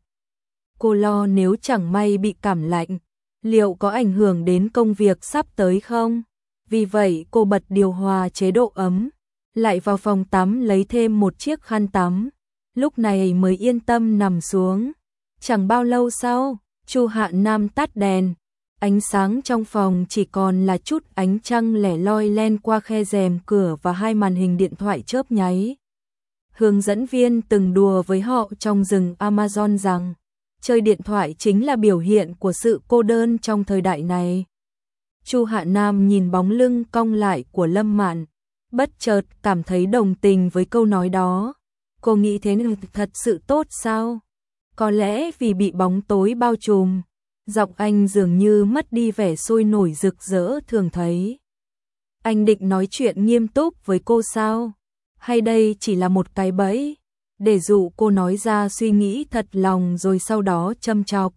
Cô lo nếu chẳng may bị cảm lạnh, liệu có ảnh hưởng đến công việc sắp tới không? Vì vậy cô bật điều hòa chế độ ấm, lại vào phòng tắm lấy thêm một chiếc khăn tắm. Lúc này mới yên tâm nằm xuống. Chẳng bao lâu sau, Chu Hạ Nam tắt đèn. Ánh sáng trong phòng chỉ còn là chút ánh trăng lẻ loi len qua khe rèm cửa và hai màn hình điện thoại chớp nháy. Hướng dẫn viên từng đùa với họ trong rừng Amazon rằng, chơi điện thoại chính là biểu hiện của sự cô đơn trong thời đại này. Chu Hạ Nam nhìn bóng lưng cong lại của Lâm Mạn, bất chợt cảm thấy đồng tình với câu nói đó. Cô nghĩ thế nên thật sự tốt sao? Có lẽ vì bị bóng tối bao trùm, giọng anh dường như mất đi vẻ sôi nổi rực rỡ thường thấy. Anh định nói chuyện nghiêm túc với cô sao? Hay đây chỉ là một cái bẫy, để dụ cô nói ra suy nghĩ thật lòng rồi sau đó châm chọc?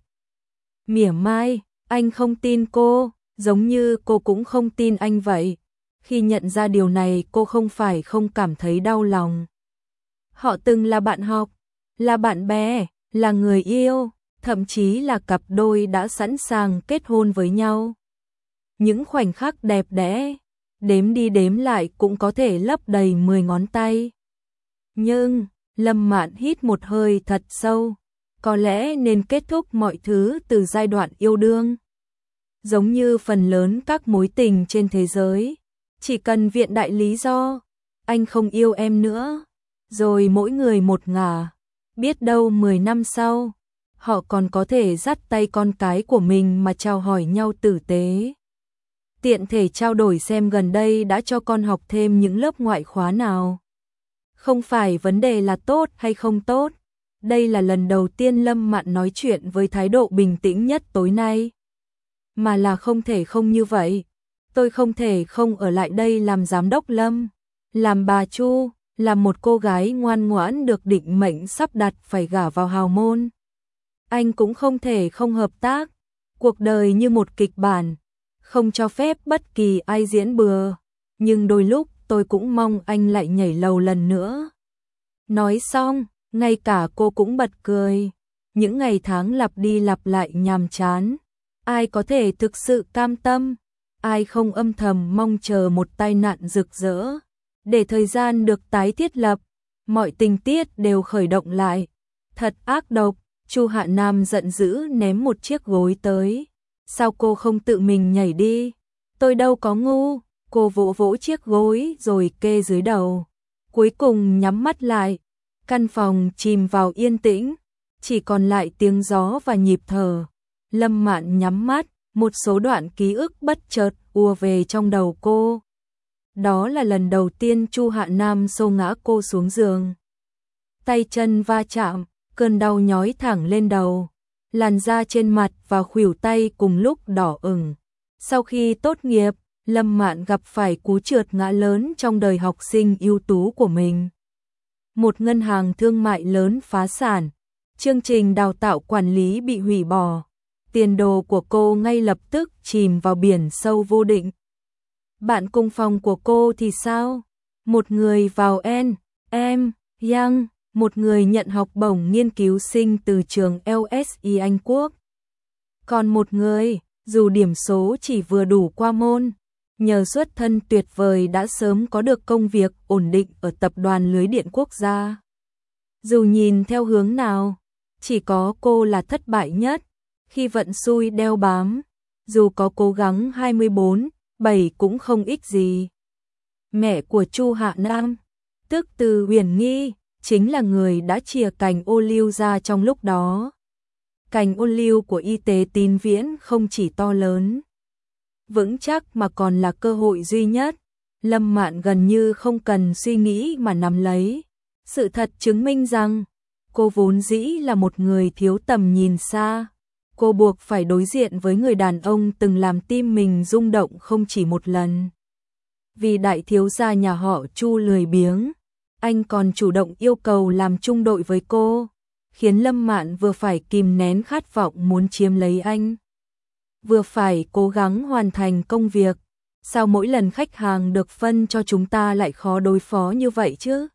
Mỉa mai, anh không tin cô, giống như cô cũng không tin anh vậy. Khi nhận ra điều này cô không phải không cảm thấy đau lòng. Họ từng là bạn học, là bạn bè, là người yêu, thậm chí là cặp đôi đã sẵn sàng kết hôn với nhau. Những khoảnh khắc đẹp đẽ, đếm đi đếm lại cũng có thể lấp đầy 10 ngón tay. Nhưng, Lâm Mạn hít một hơi thật sâu, có lẽ nên kết thúc mọi thứ từ giai đoạn yêu đương. Giống như phần lớn các mối tình trên thế giới, chỉ cần viện đại lý do, anh không yêu em nữa, rồi mỗi người một ngả, biết đâu 10 năm sau, họ còn có thể dắt tay con cái của mình mà chào hỏi nhau tử tế. Tiện thể trao đổi xem gần đây đã cho con học thêm những lớp ngoại khóa nào. Không phải vấn đề là tốt hay không tốt. Đây là lần đầu tiên Lâm Mạn nói chuyện với thái độ bình tĩnh nhất tối nay. Mà là không thể không như vậy. Tôi không thể không ở lại đây làm giám đốc Lâm, làm bà Chu, làm một cô gái ngoan ngoãn được định mệnh sắp đặt phải gả vào hào môn. anh cũng không thể không hợp tác. Cuộc đời như một kịch bản, không cho phép bất kỳ ai diễn bừa, nhưng đôi lúc tôi cũng mong anh lại nhảy lầu lần nữa. Nói xong, ngay cả cô cũng bật cười. Những ngày tháng lặp đi lặp lại nhàm chán, ai có thể thực sự cam tâm, ai không âm thầm mong chờ một tai nạn rực rỡ, để thời gian được tái thiết lập, mọi tình tiết đều khởi động lại. Thật ác độc, Chu Hạ Nam giận dữ ném một chiếc gối tới. Sao cô không tự mình nhảy đi? Tôi đâu có ngu. Cô vỗ vỗ chiếc gối rồi kê dưới đầu. Cuối cùng nhắm mắt lại. Căn phòng chìm vào yên tĩnh, chỉ còn lại tiếng gió và nhịp thở. Lâm Mạn nhắm mắt, một số đoạn ký ức bất chợt ùa về trong đầu cô. Đó là lần đầu tiên Chu Hạ Nam xô ngã cô xuống giường. Tay chân va chạm, cơn đau nhói thẳng lên đầu. Làn da trên mặt và khuỷu tay cùng lúc đỏ ửng. Sau khi tốt nghiệp, Lâm Mạn gặp phải cú trượt ngã lớn trong đời học sinh ưu tú của mình. Một ngân hàng thương mại lớn phá sản, chương trình đào tạo quản lý bị hủy bỏ. Tiền đồ của cô ngay lập tức chìm vào biển sâu vô định. Bạn cùng phòng của cô thì sao? Một người vào N.M. Young, một người nhận học bổng nghiên cứu sinh từ trường LSE Anh Quốc. Còn một người, dù điểm số chỉ vừa đủ qua môn, nhờ xuất thân tuyệt vời đã sớm có được công việc ổn định ở tập đoàn lưới điện quốc gia. Dù nhìn theo hướng nào, chỉ có cô là thất bại nhất, khi vận xui đeo bám, dù có cố gắng 24/7 cũng không ích gì. Mẹ của Chu Hạ Nam, tức Từ Huyền Nghi, chính là người đã chìa cành ô liu ra trong lúc đó. Cành ô liu của y tế Tín Viễn không chỉ to lớn, vững chắc mà còn là cơ hội duy nhất. Lâm Mạn gần như không cần suy nghĩ mà nắm lấy. Sự thật chứng minh rằng, cô vốn dĩ là một người thiếu tầm nhìn xa. Cô buộc phải đối diện với người đàn ông từng làm tim mình rung động không chỉ một lần. Vì đại thiếu gia nhà họ Chu lười biếng, anh còn chủ động yêu cầu làm chung đội với cô, khiến Lâm Mạn vừa phải kìm nén khát vọng muốn chiếm lấy anh, vừa phải cố gắng hoàn thành công việc. Sao mỗi lần khách hàng được phân cho chúng ta lại khó đối phó như vậy chứ?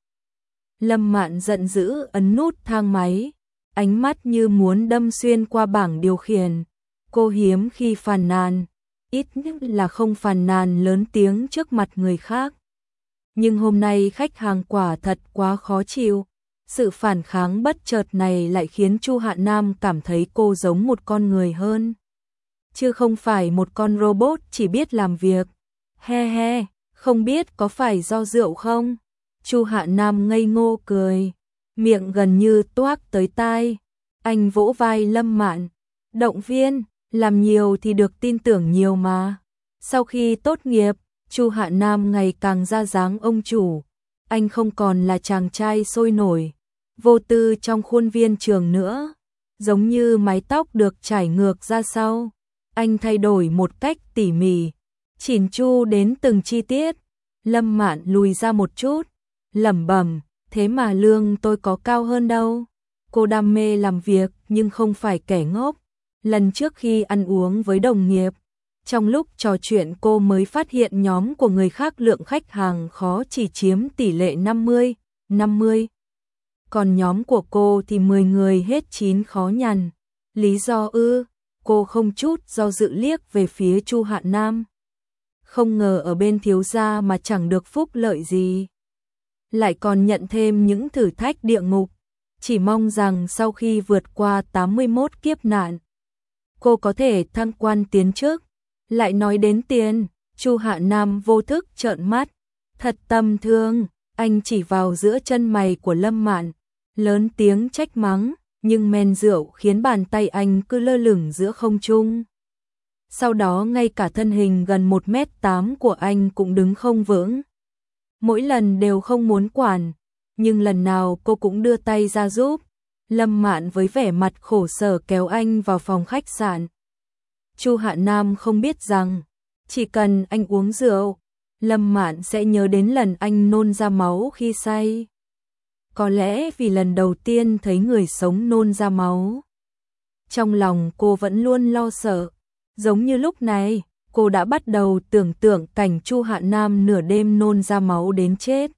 Lâm Mạn giận dữ ấn nút thang máy, ánh mắt như muốn đâm xuyên qua bảng điều khiển. Cô hiếm khi phàn nàn, ít nhất là không phàn nàn lớn tiếng trước mặt người khác. Nhưng hôm nay khách hàng quả thật quá khó chịu. Sự phản kháng bất chợt này lại khiến Chu Hạ Nam cảm thấy cô giống một con người hơn, chứ không phải một con robot chỉ biết làm việc. He he, không biết có phải do rượu không? Chu Hạ Nam ngây ngô cười, miệng gần như toác tới tai. Anh vỗ vai Lâm Mạn, động viên, làm nhiều thì được tin tưởng nhiều mà. Sau khi tốt nghiệp, Chu Hạ Nam ngày càng ra dáng ông chủ. Anh không còn là chàng trai sôi nổi, vô tư trong khuôn viên trường nữa. Giống như mái tóc được trải ngược ra sau, anh thay đổi một cách tỉ mỉ, chỉn chu đến từng chi tiết. Lâm Mạn lùi ra một chút, lẩm bẩm, thế mà lương tôi có cao hơn đâu. Cô đam mê làm việc nhưng không phải kẻ ngốc. Lần trước khi ăn uống với đồng nghiệp, trong lúc trò chuyện cô mới phát hiện nhóm của người khác lượng khách hàng khó chỉ chiếm tỷ lệ 50/50. Còn nhóm của cô thì 10 người hết 9 khó nhằn. Lý do ư? Cô không chút do dự liếc về phía Chu Hạ Nam. Không ngờ ở bên thiếu gia mà chẳng được phúc lợi gì, lại còn nhận thêm những thử thách địa ngục. Chỉ mong rằng sau khi vượt qua 81 kiếp nạn, cô có thể thăng quan tiến chức. Lại nói đến tiền, Chu Hạ Nam vô thức trợn mắt. Thật tầm thường, anh chỉ vào giữa chân mày của Lâm Mạn, lớn tiếng trách mắng, nhưng men rượu khiến bàn tay anh cứ lơ lửng giữa không trung. Sau đó ngay cả thân hình gần 1m8 của anh cũng đứng không vững. Mỗi lần đều không muốn quản, nhưng lần nào cô cũng đưa tay ra giúp. Lâm Mạn với vẻ mặt khổ sở kéo anh vào phòng khách sạn. Chu Hạ Nam không biết rằng, chỉ cần anh uống rượu, Lâm Mạn sẽ nhớ đến lần anh nôn ra máu khi say. Có lẽ vì lần đầu tiên thấy người sống nôn ra máu. Trong lòng cô vẫn luôn lo sợ, giống như lúc này, cô đã bắt đầu tưởng tượng cảnh Chu Hạ Nam nửa đêm nôn ra máu đến chết.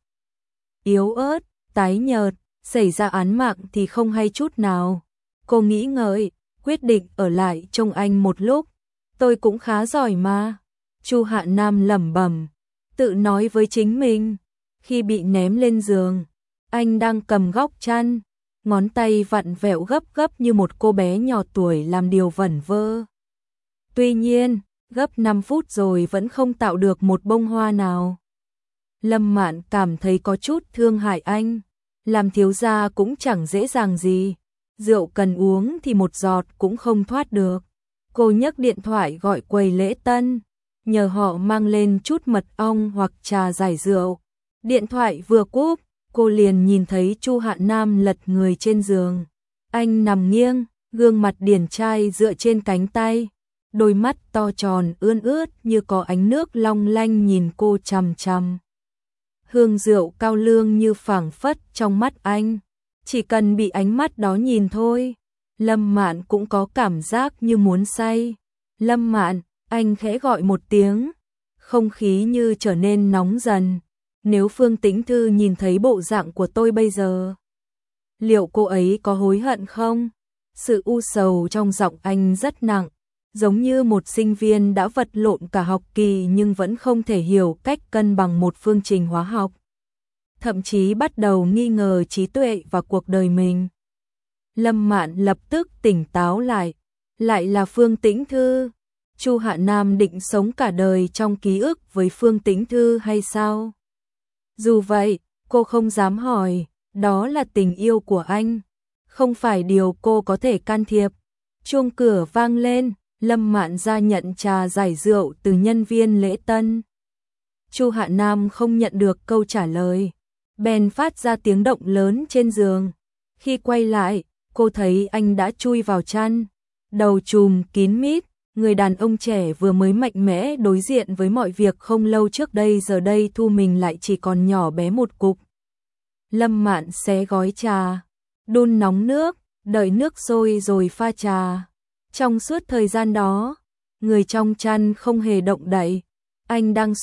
Yếu ớt, tái nhợt, xảy ra án mạng thì không hay chút nào. Cô nghĩ ngợi, quyết định ở lại trông anh một lúc. Tôi cũng khá giỏi mà. Chu Hạ Nam lẩm bẩm, tự nói với chính mình. Khi bị ném lên giường, anh đang cầm góc chăn, ngón tay vặn vẹo gấp gấp như một cô bé nhỏ tuổi làm điều vẩn vơ. Tuy nhiên, gấp 5 phút rồi vẫn không tạo được một bông hoa nào. Lâm Mạn cảm thấy có chút thương hại anh, làm thiếu gia cũng chẳng dễ dàng gì, rượu cần uống thì một giọt cũng không thoát được. Cô nhấc điện thoại gọi quầy lễ tân, nhờ họ mang lên chút mật ong hoặc trà giải rượu. Điện thoại vừa cúp, cô liền nhìn thấy Chu Hạ Nam lật người trên giường. Anh nằm nghiêng, gương mặt điển trai dựa trên cánh tay, đôi mắt to tròn ươn ướt như có ánh nước long lanh nhìn cô chằm chằm. Hương rượu cao lương như phảng phất trong mắt anh, chỉ cần bị ánh mắt đó nhìn thôi, Lâm Mạn cũng có cảm giác như muốn say. Lâm Mạn, anh khẽ gọi một tiếng, không khí như trở nên nóng dần. Nếu Phương Tĩnh Thư nhìn thấy bộ dạng của tôi bây giờ, liệu cô ấy có hối hận không? Sự u sầu trong giọng anh rất nặng, giống như một sinh viên đã vật lộn cả học kỳ nhưng vẫn không thể hiểu cách cân bằng một phương trình hóa học. Thậm chí bắt đầu nghi ngờ trí tuệ và cuộc đời mình. Lâm Mạn lập tức tỉnh táo lại là Phương Tĩnh Thư. Chu Hạ Nam định sống cả đời trong ký ức với Phương Tĩnh Thư hay sao? Dù vậy, cô không dám hỏi, đó là tình yêu của anh, không phải điều cô có thể can thiệp. Chuông cửa vang lên, Lâm Mạn ra nhận trà giải rượu từ nhân viên lễ tân. Chu Hạ Nam không nhận được câu trả lời, bèn phát ra tiếng động lớn trên giường. Khi quay lại, cô thấy anh đã chui vào chăn, đầu trùm kín mít. Người đàn ông trẻ vừa mới mạnh mẽ đối diện với mọi việc không lâu trước đây giờ đây thu mình lại chỉ còn nhỏ bé một cục. Lâm Mạn xé gói trà, đun nóng nước, đợi nước sôi rồi pha trà. Trong suốt thời gian đó, người trong chăn không hề động đậy. Anh đang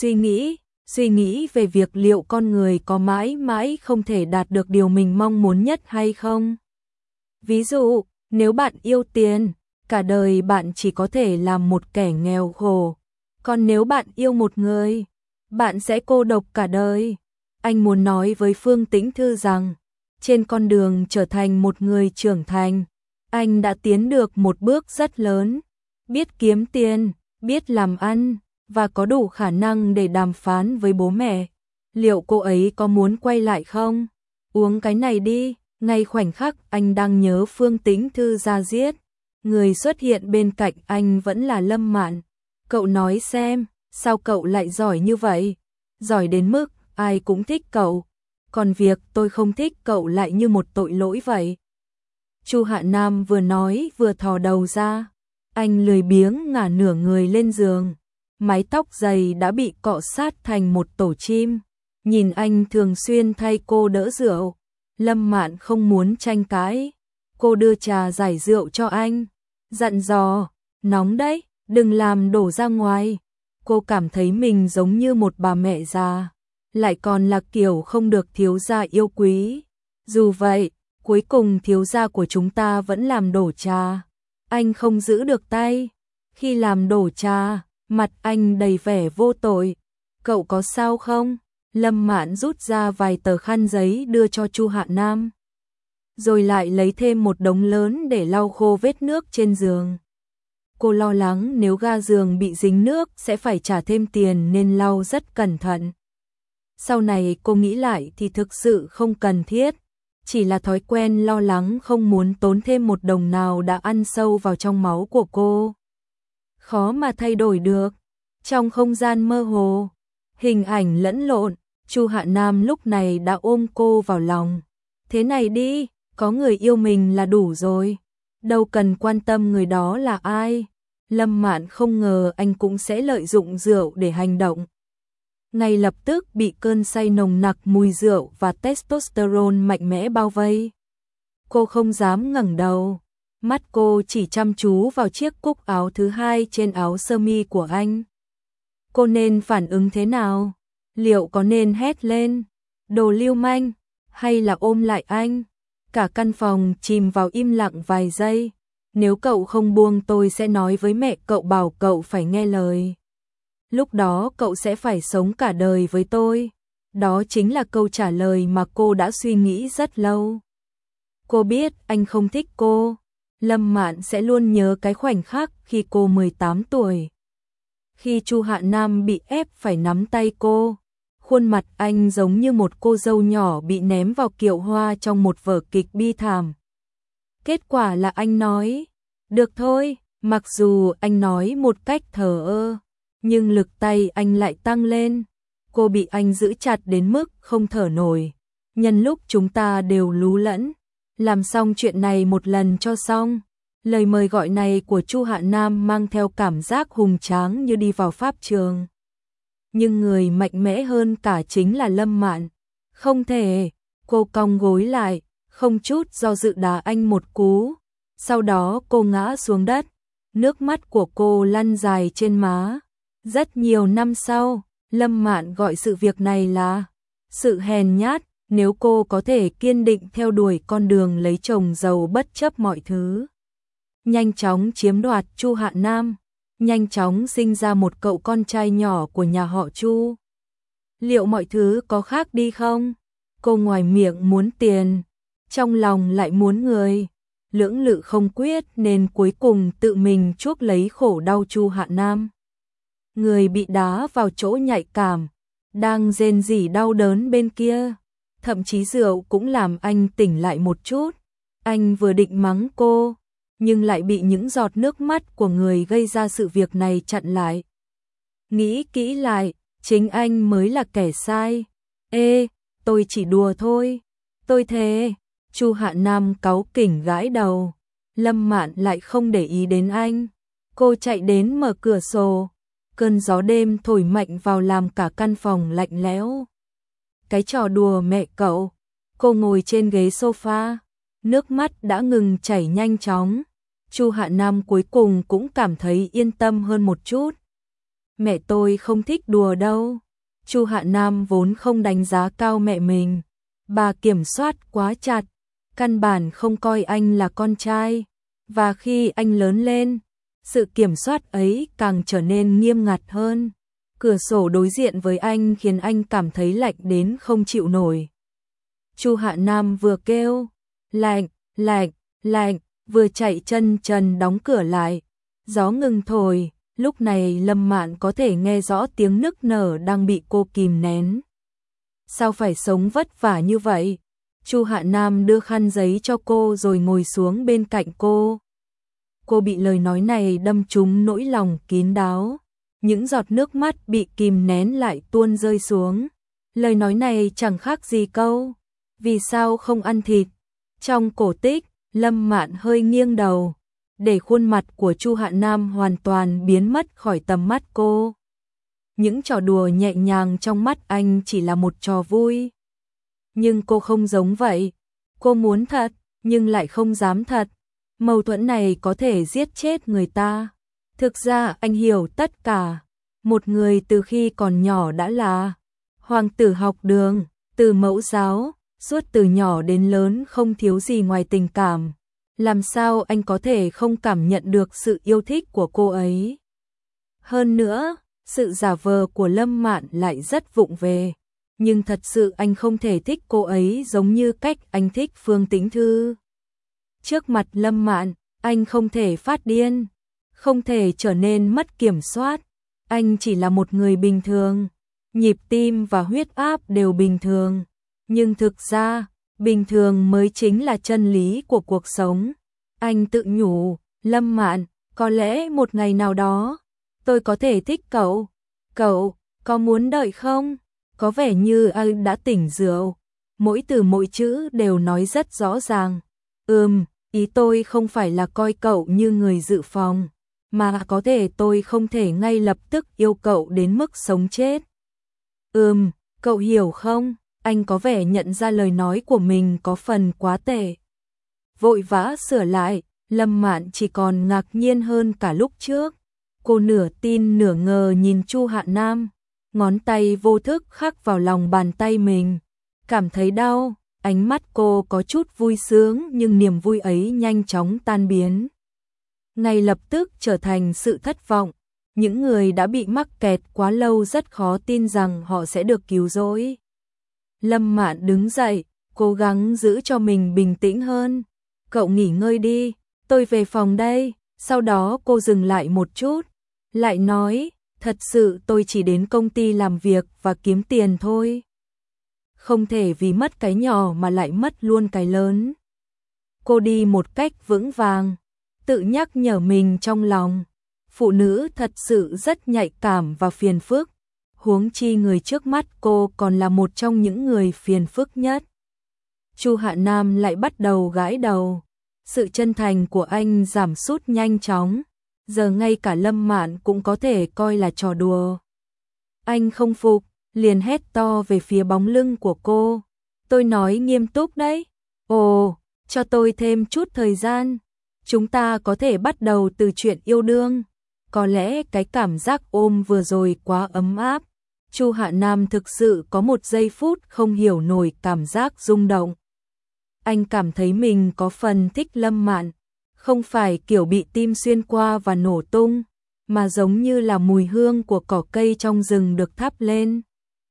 suy nghĩ về việc liệu con người có mãi mãi không thể đạt được điều mình mong muốn nhất hay không. Ví dụ, nếu bạn yêu tiền, cả đời bạn chỉ có thể làm một kẻ nghèo khổ. Còn nếu bạn yêu một người, bạn sẽ cô độc cả đời. Anh muốn nói với Phương Tĩnh Thư rằng, trên con đường trở thành một người trưởng thành, anh đã tiến được một bước rất lớn. Biết kiếm tiền, biết làm ăn, và có đủ khả năng để đàm phán với bố mẹ. Liệu cô ấy có muốn quay lại không? Uống cái này đi. Ngay khoảnh khắc anh đang nhớ Phương Tĩnh Thư ra giết, người xuất hiện bên cạnh anh vẫn là Lâm Mạn. Cậu nói xem, sao cậu lại giỏi như vậy? Giỏi đến mức ai cũng thích cậu, còn việc tôi không thích cậu lại như một tội lỗi vậy. Chu Hạ Nam vừa nói vừa thò đầu ra, anh lười biếng ngả nửa người lên giường, mái tóc dày đã bị cọ sát thành một tổ chim. Nhìn anh thường xuyên thay cô đỡ rượu, Lâm Mạn không muốn tranh cãi. Cô đưa trà giải rượu cho anh, dặn dò, nóng đấy, đừng làm đổ ra ngoài. Cô cảm thấy mình giống như một bà mẹ già, lại còn là kiểu không được thiếu gia yêu quý. Dù vậy, cuối cùng thiếu gia của chúng ta vẫn làm đổ trà. Anh không giữ được tay. Khi làm đổ trà, mặt anh đầy vẻ vô tội. Cậu có sao không? Lâm Mạn rút ra vài tờ khăn giấy đưa cho Chu Hạ Nam, rồi lại lấy thêm một đống lớn để lau khô vết nước trên giường. Cô lo lắng nếu ga giường bị dính nước sẽ phải trả thêm tiền nên lau rất cẩn thận. Sau này cô nghĩ lại thì thực sự không cần thiết, chỉ là thói quen lo lắng không muốn tốn thêm một đồng nào đã ăn sâu vào trong máu của cô. Khó mà thay đổi được. Trong không gian mơ hồ, hình ảnh lẫn lộn, Chu Hạ Nam lúc này đã ôm cô vào lòng. Thế này đi, có người yêu mình là đủ rồi, đâu cần quan tâm người đó là ai. Lâm Mạn không ngờ anh cũng sẽ lợi dụng rượu để hành động. Ngay lập tức bị cơn say nồng nặc mùi rượu và testosterone mạnh mẽ bao vây. Cô không dám ngẩng đầu, Mắt cô chỉ chăm chú vào chiếc cúc áo thứ hai trên áo sơ mi của anh. Cô nên phản ứng thế nào? Liệu có nên hét lên, đồ lưu manh, hay là ôm lại anh? Cả căn phòng chìm vào im lặng vài giây. Nếu cậu không buông tôi sẽ nói với mẹ cậu bảo cậu phải nghe lời. Lúc đó cậu sẽ phải sống cả đời với tôi. Đó chính là câu trả lời mà cô đã suy nghĩ rất lâu. Cô biết anh không thích cô. Lâm Mạn sẽ luôn nhớ cái khoảnh khắc khi cô 18 tuổi. Khi Chu Hạ Nam bị ép phải nắm tay cô, khuôn mặt anh giống như một cô dâu nhỏ bị ném vào kiệu hoa trong một vở kịch bi thảm. Kết quả là anh nói, được thôi, mặc dù anh nói một cách thờ ơ, nhưng lực tay anh lại tăng lên. Cô bị anh giữ chặt đến mức không thở nổi. Nhân lúc chúng ta đều lú lẫn, làm xong chuyện này một lần cho xong. Lời mời gọi này của Chu Hạ Nam mang theo cảm giác hùng tráng như đi vào pháp trường. Nhưng người mạnh mẽ hơn cả chính là Lâm Mạn. Không thể, cô cong gối lại, không chút do dự đá anh một cú. Sau đó cô ngã xuống đất, nước mắt của cô lăn dài trên má. Rất nhiều năm sau, Lâm Mạn gọi sự việc này là sự hèn nhát. Nếu cô có thể kiên định theo đuổi con đường lấy chồng giàu bất chấp mọi thứ, nhanh chóng chiếm đoạt Chu Hạ Nam, nhanh chóng sinh ra một cậu con trai nhỏ của nhà họ Chu, liệu mọi thứ có khác đi không? Cô ngoài miệng muốn tiền, trong lòng lại muốn người, lưỡng lự không quyết nên cuối cùng tự mình chuốc lấy khổ đau Chu Hạ Nam. Người bị đá vào chỗ nhạy cảm, đang rên rỉ đau đớn bên kia. Thậm chí rượu cũng làm anh tỉnh lại một chút. Anh vừa định mắng cô, nhưng lại bị những giọt nước mắt của người gây ra sự việc này chặn lại. Nghĩ kỹ lại, chính anh mới là kẻ sai. Ê, tôi chỉ đùa thôi. Tôi thề. Chu Hạ Nam cáu kỉnh gãi đầu. Lâm Mạn lại không để ý đến anh. Cô chạy đến mở cửa sổ. Cơn gió đêm thổi mạnh vào làm cả căn phòng lạnh lẽo. Cái trò đùa mẹ cậu. Cô ngồi trên ghế sofa, nước mắt đã ngừng chảy nhanh chóng. Chu Hạ Nam cuối cùng cũng cảm thấy yên tâm hơn một chút. Mẹ tôi không thích đùa đâu. Chu Hạ Nam vốn không đánh giá cao mẹ mình. Bà kiểm soát quá chặt, căn bản không coi anh là con trai. Và khi anh lớn lên, sự kiểm soát ấy càng trở nên nghiêm ngặt hơn. Cửa sổ đối diện với anh khiến anh cảm thấy lạnh đến không chịu nổi. Chu Hạ Nam vừa kêu, lạnh, lạnh, lạnh, vừa chạy chân trần đóng cửa lại. Gió ngừng thổi, lúc này Lâm Mạn có thể nghe rõ tiếng nức nở đang bị cô kìm nén. Sao phải sống vất vả như vậy? Chu Hạ Nam đưa khăn giấy cho cô rồi ngồi xuống bên cạnh cô. Cô bị lời nói này đâm trúng nỗi lòng kín đáo. Những giọt nước mắt bị kìm nén lại tuôn rơi xuống. Lời nói này chẳng khác gì câu, vì sao không ăn thịt? Trong cổ tích, Lâm Mạn hơi nghiêng đầu, để khuôn mặt của Chu Hạ Nam hoàn toàn biến mất khỏi tầm mắt cô. Những trò đùa nhẹ nhàng trong mắt anh chỉ là một trò vui. Nhưng cô không giống vậy. Cô muốn thật, nhưng lại không dám thật. Mâu thuẫn này có thể giết chết người ta. Thực ra anh hiểu tất cả. Một người từ khi còn nhỏ đã là hoàng tử học đường, từ mẫu giáo, suốt từ nhỏ đến lớn không thiếu gì ngoài tình cảm. Làm sao anh có thể không cảm nhận được sự yêu thích của cô ấy? Hơn nữa, sự giả vờ của Lâm Mạn lại rất vụng về. Nhưng thật sự anh không thể thích cô ấy giống như cách anh thích Phương Tĩnh Thư. Trước mặt Lâm Mạn, anh không thể phát điên, không thể trở nên mất kiểm soát. Anh chỉ là một người bình thường, nhịp tim và huyết áp đều bình thường. Nhưng thực ra, bình thường mới chính là chân lý của cuộc sống. Anh tự nhủ, Lâm Mạn, có lẽ một ngày nào đó, tôi có thể thích cậu. Cậu, có muốn đợi không? Có vẻ như anh đã tỉnh rượu. Mỗi từ mỗi chữ đều nói rất rõ ràng. Ý tôi không phải là coi cậu như người dự phòng, mà có thể tôi không thể ngay lập tức yêu cậu đến mức sống chết. Cậu hiểu không? Anh có vẻ nhận ra lời nói của mình có phần quá tệ. Vội vã sửa lại, Lâm Mạn chỉ còn ngạc nhiên hơn cả lúc trước. Cô nửa tin nửa ngờ nhìn Chu Hạ Nam, ngón tay vô thức khắc vào lòng bàn tay mình, cảm thấy đau, ánh mắt cô có chút vui sướng nhưng niềm vui ấy nhanh chóng tan biến. Ngay lập tức trở thành sự thất vọng, những người đã bị mắc kẹt quá lâu rất khó tin rằng họ sẽ được cứu rỗi. Lâm Mạn đứng dậy, cố gắng giữ cho mình bình tĩnh hơn. Cậu nghỉ ngơi đi, tôi về phòng đây. Sau đó cô dừng lại một chút, lại nói, thật sự tôi chỉ đến công ty làm việc và kiếm tiền thôi. Không thể vì mất cái nhỏ mà lại mất luôn cái lớn. Cô đi một cách vững vàng, tự nhắc nhở mình trong lòng. Phụ nữ thật sự rất nhạy cảm và phiền phức, huống chi người trước mắt cô còn là một trong những người phiền phức nhất. Chu Hạ Nam lại bắt đầu gãi đầu, sự chân thành của anh giảm sút nhanh chóng, giờ ngay cả Lâm Mạn cũng có thể coi là trò đùa. Anh không phục, liền hét to về phía bóng lưng của cô, tôi nói nghiêm túc đấy. Ồ, cho tôi thêm chút thời gian, chúng ta có thể bắt đầu từ chuyện yêu đương. Có lẽ cái cảm giác ôm vừa rồi quá ấm áp. Chu Hạ Nam thực sự có một giây phút không hiểu nổi cảm giác rung động. Anh cảm thấy mình có phần thích Lâm Mạn, không phải kiểu bị tim xuyên qua và nổ tung, mà giống như là mùi hương của cỏ cây trong rừng được thắp lên.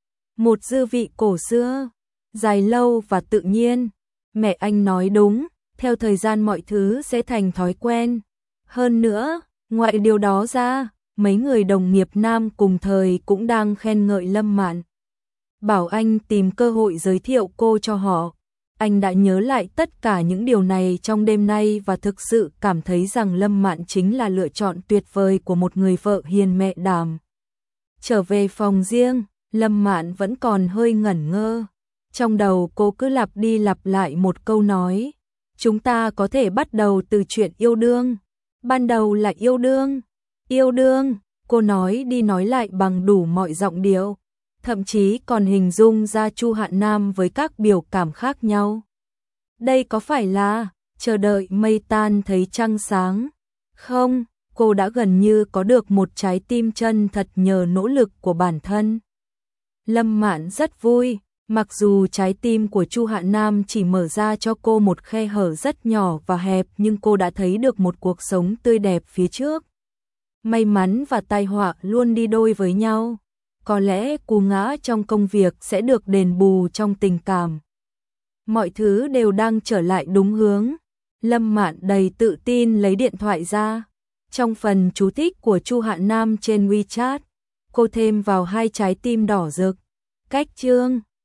Một dư vị cổ xưa, dài lâu và tự nhiên. Mẹ anh nói đúng, theo thời gian mọi thứ sẽ thành thói quen. Hơn nữa, ngoại điều đó ra, mấy người đồng nghiệp nam cùng thời cũng đang khen ngợi Lâm Mạn, bảo anh tìm cơ hội giới thiệu cô cho họ. Anh đã nhớ lại tất cả những điều này trong đêm nay và thực sự cảm thấy rằng Lâm Mạn chính là lựa chọn tuyệt vời của một người vợ hiền mẹ đảm. Trở về phòng riêng, Lâm Mạn vẫn còn hơi ngẩn ngơ. Trong đầu cô cứ lặp đi lặp lại một câu nói, chúng ta có thể bắt đầu từ chuyện yêu đương. Ban đầu là yêu đương. Yêu đương, cô nói đi nói lại bằng đủ mọi giọng điệu, thậm chí còn hình dung ra Chu Hạ Nam với các biểu cảm khác nhau. Đây có phải là chờ đợi mây tan thấy trăng sáng? Không, cô đã gần như có được một trái tim chân thật nhờ nỗ lực của bản thân. Lâm Mạn rất vui, mặc dù trái tim của Chu Hạ Nam chỉ mở ra cho cô một khe hở rất nhỏ và hẹp, nhưng cô đã thấy được một cuộc sống tươi đẹp phía trước. May mắn và tai họa luôn đi đôi với nhau. Có lẽ cú ngã trong công việc sẽ được đền bù trong tình cảm. Mọi thứ đều đang trở lại đúng hướng. Lâm Mạn đầy tự tin lấy điện thoại ra. Trong phần chú thích của Chu Hạ Nam trên WeChat, cô thêm vào 2 trái tim đỏ rực. Cách chương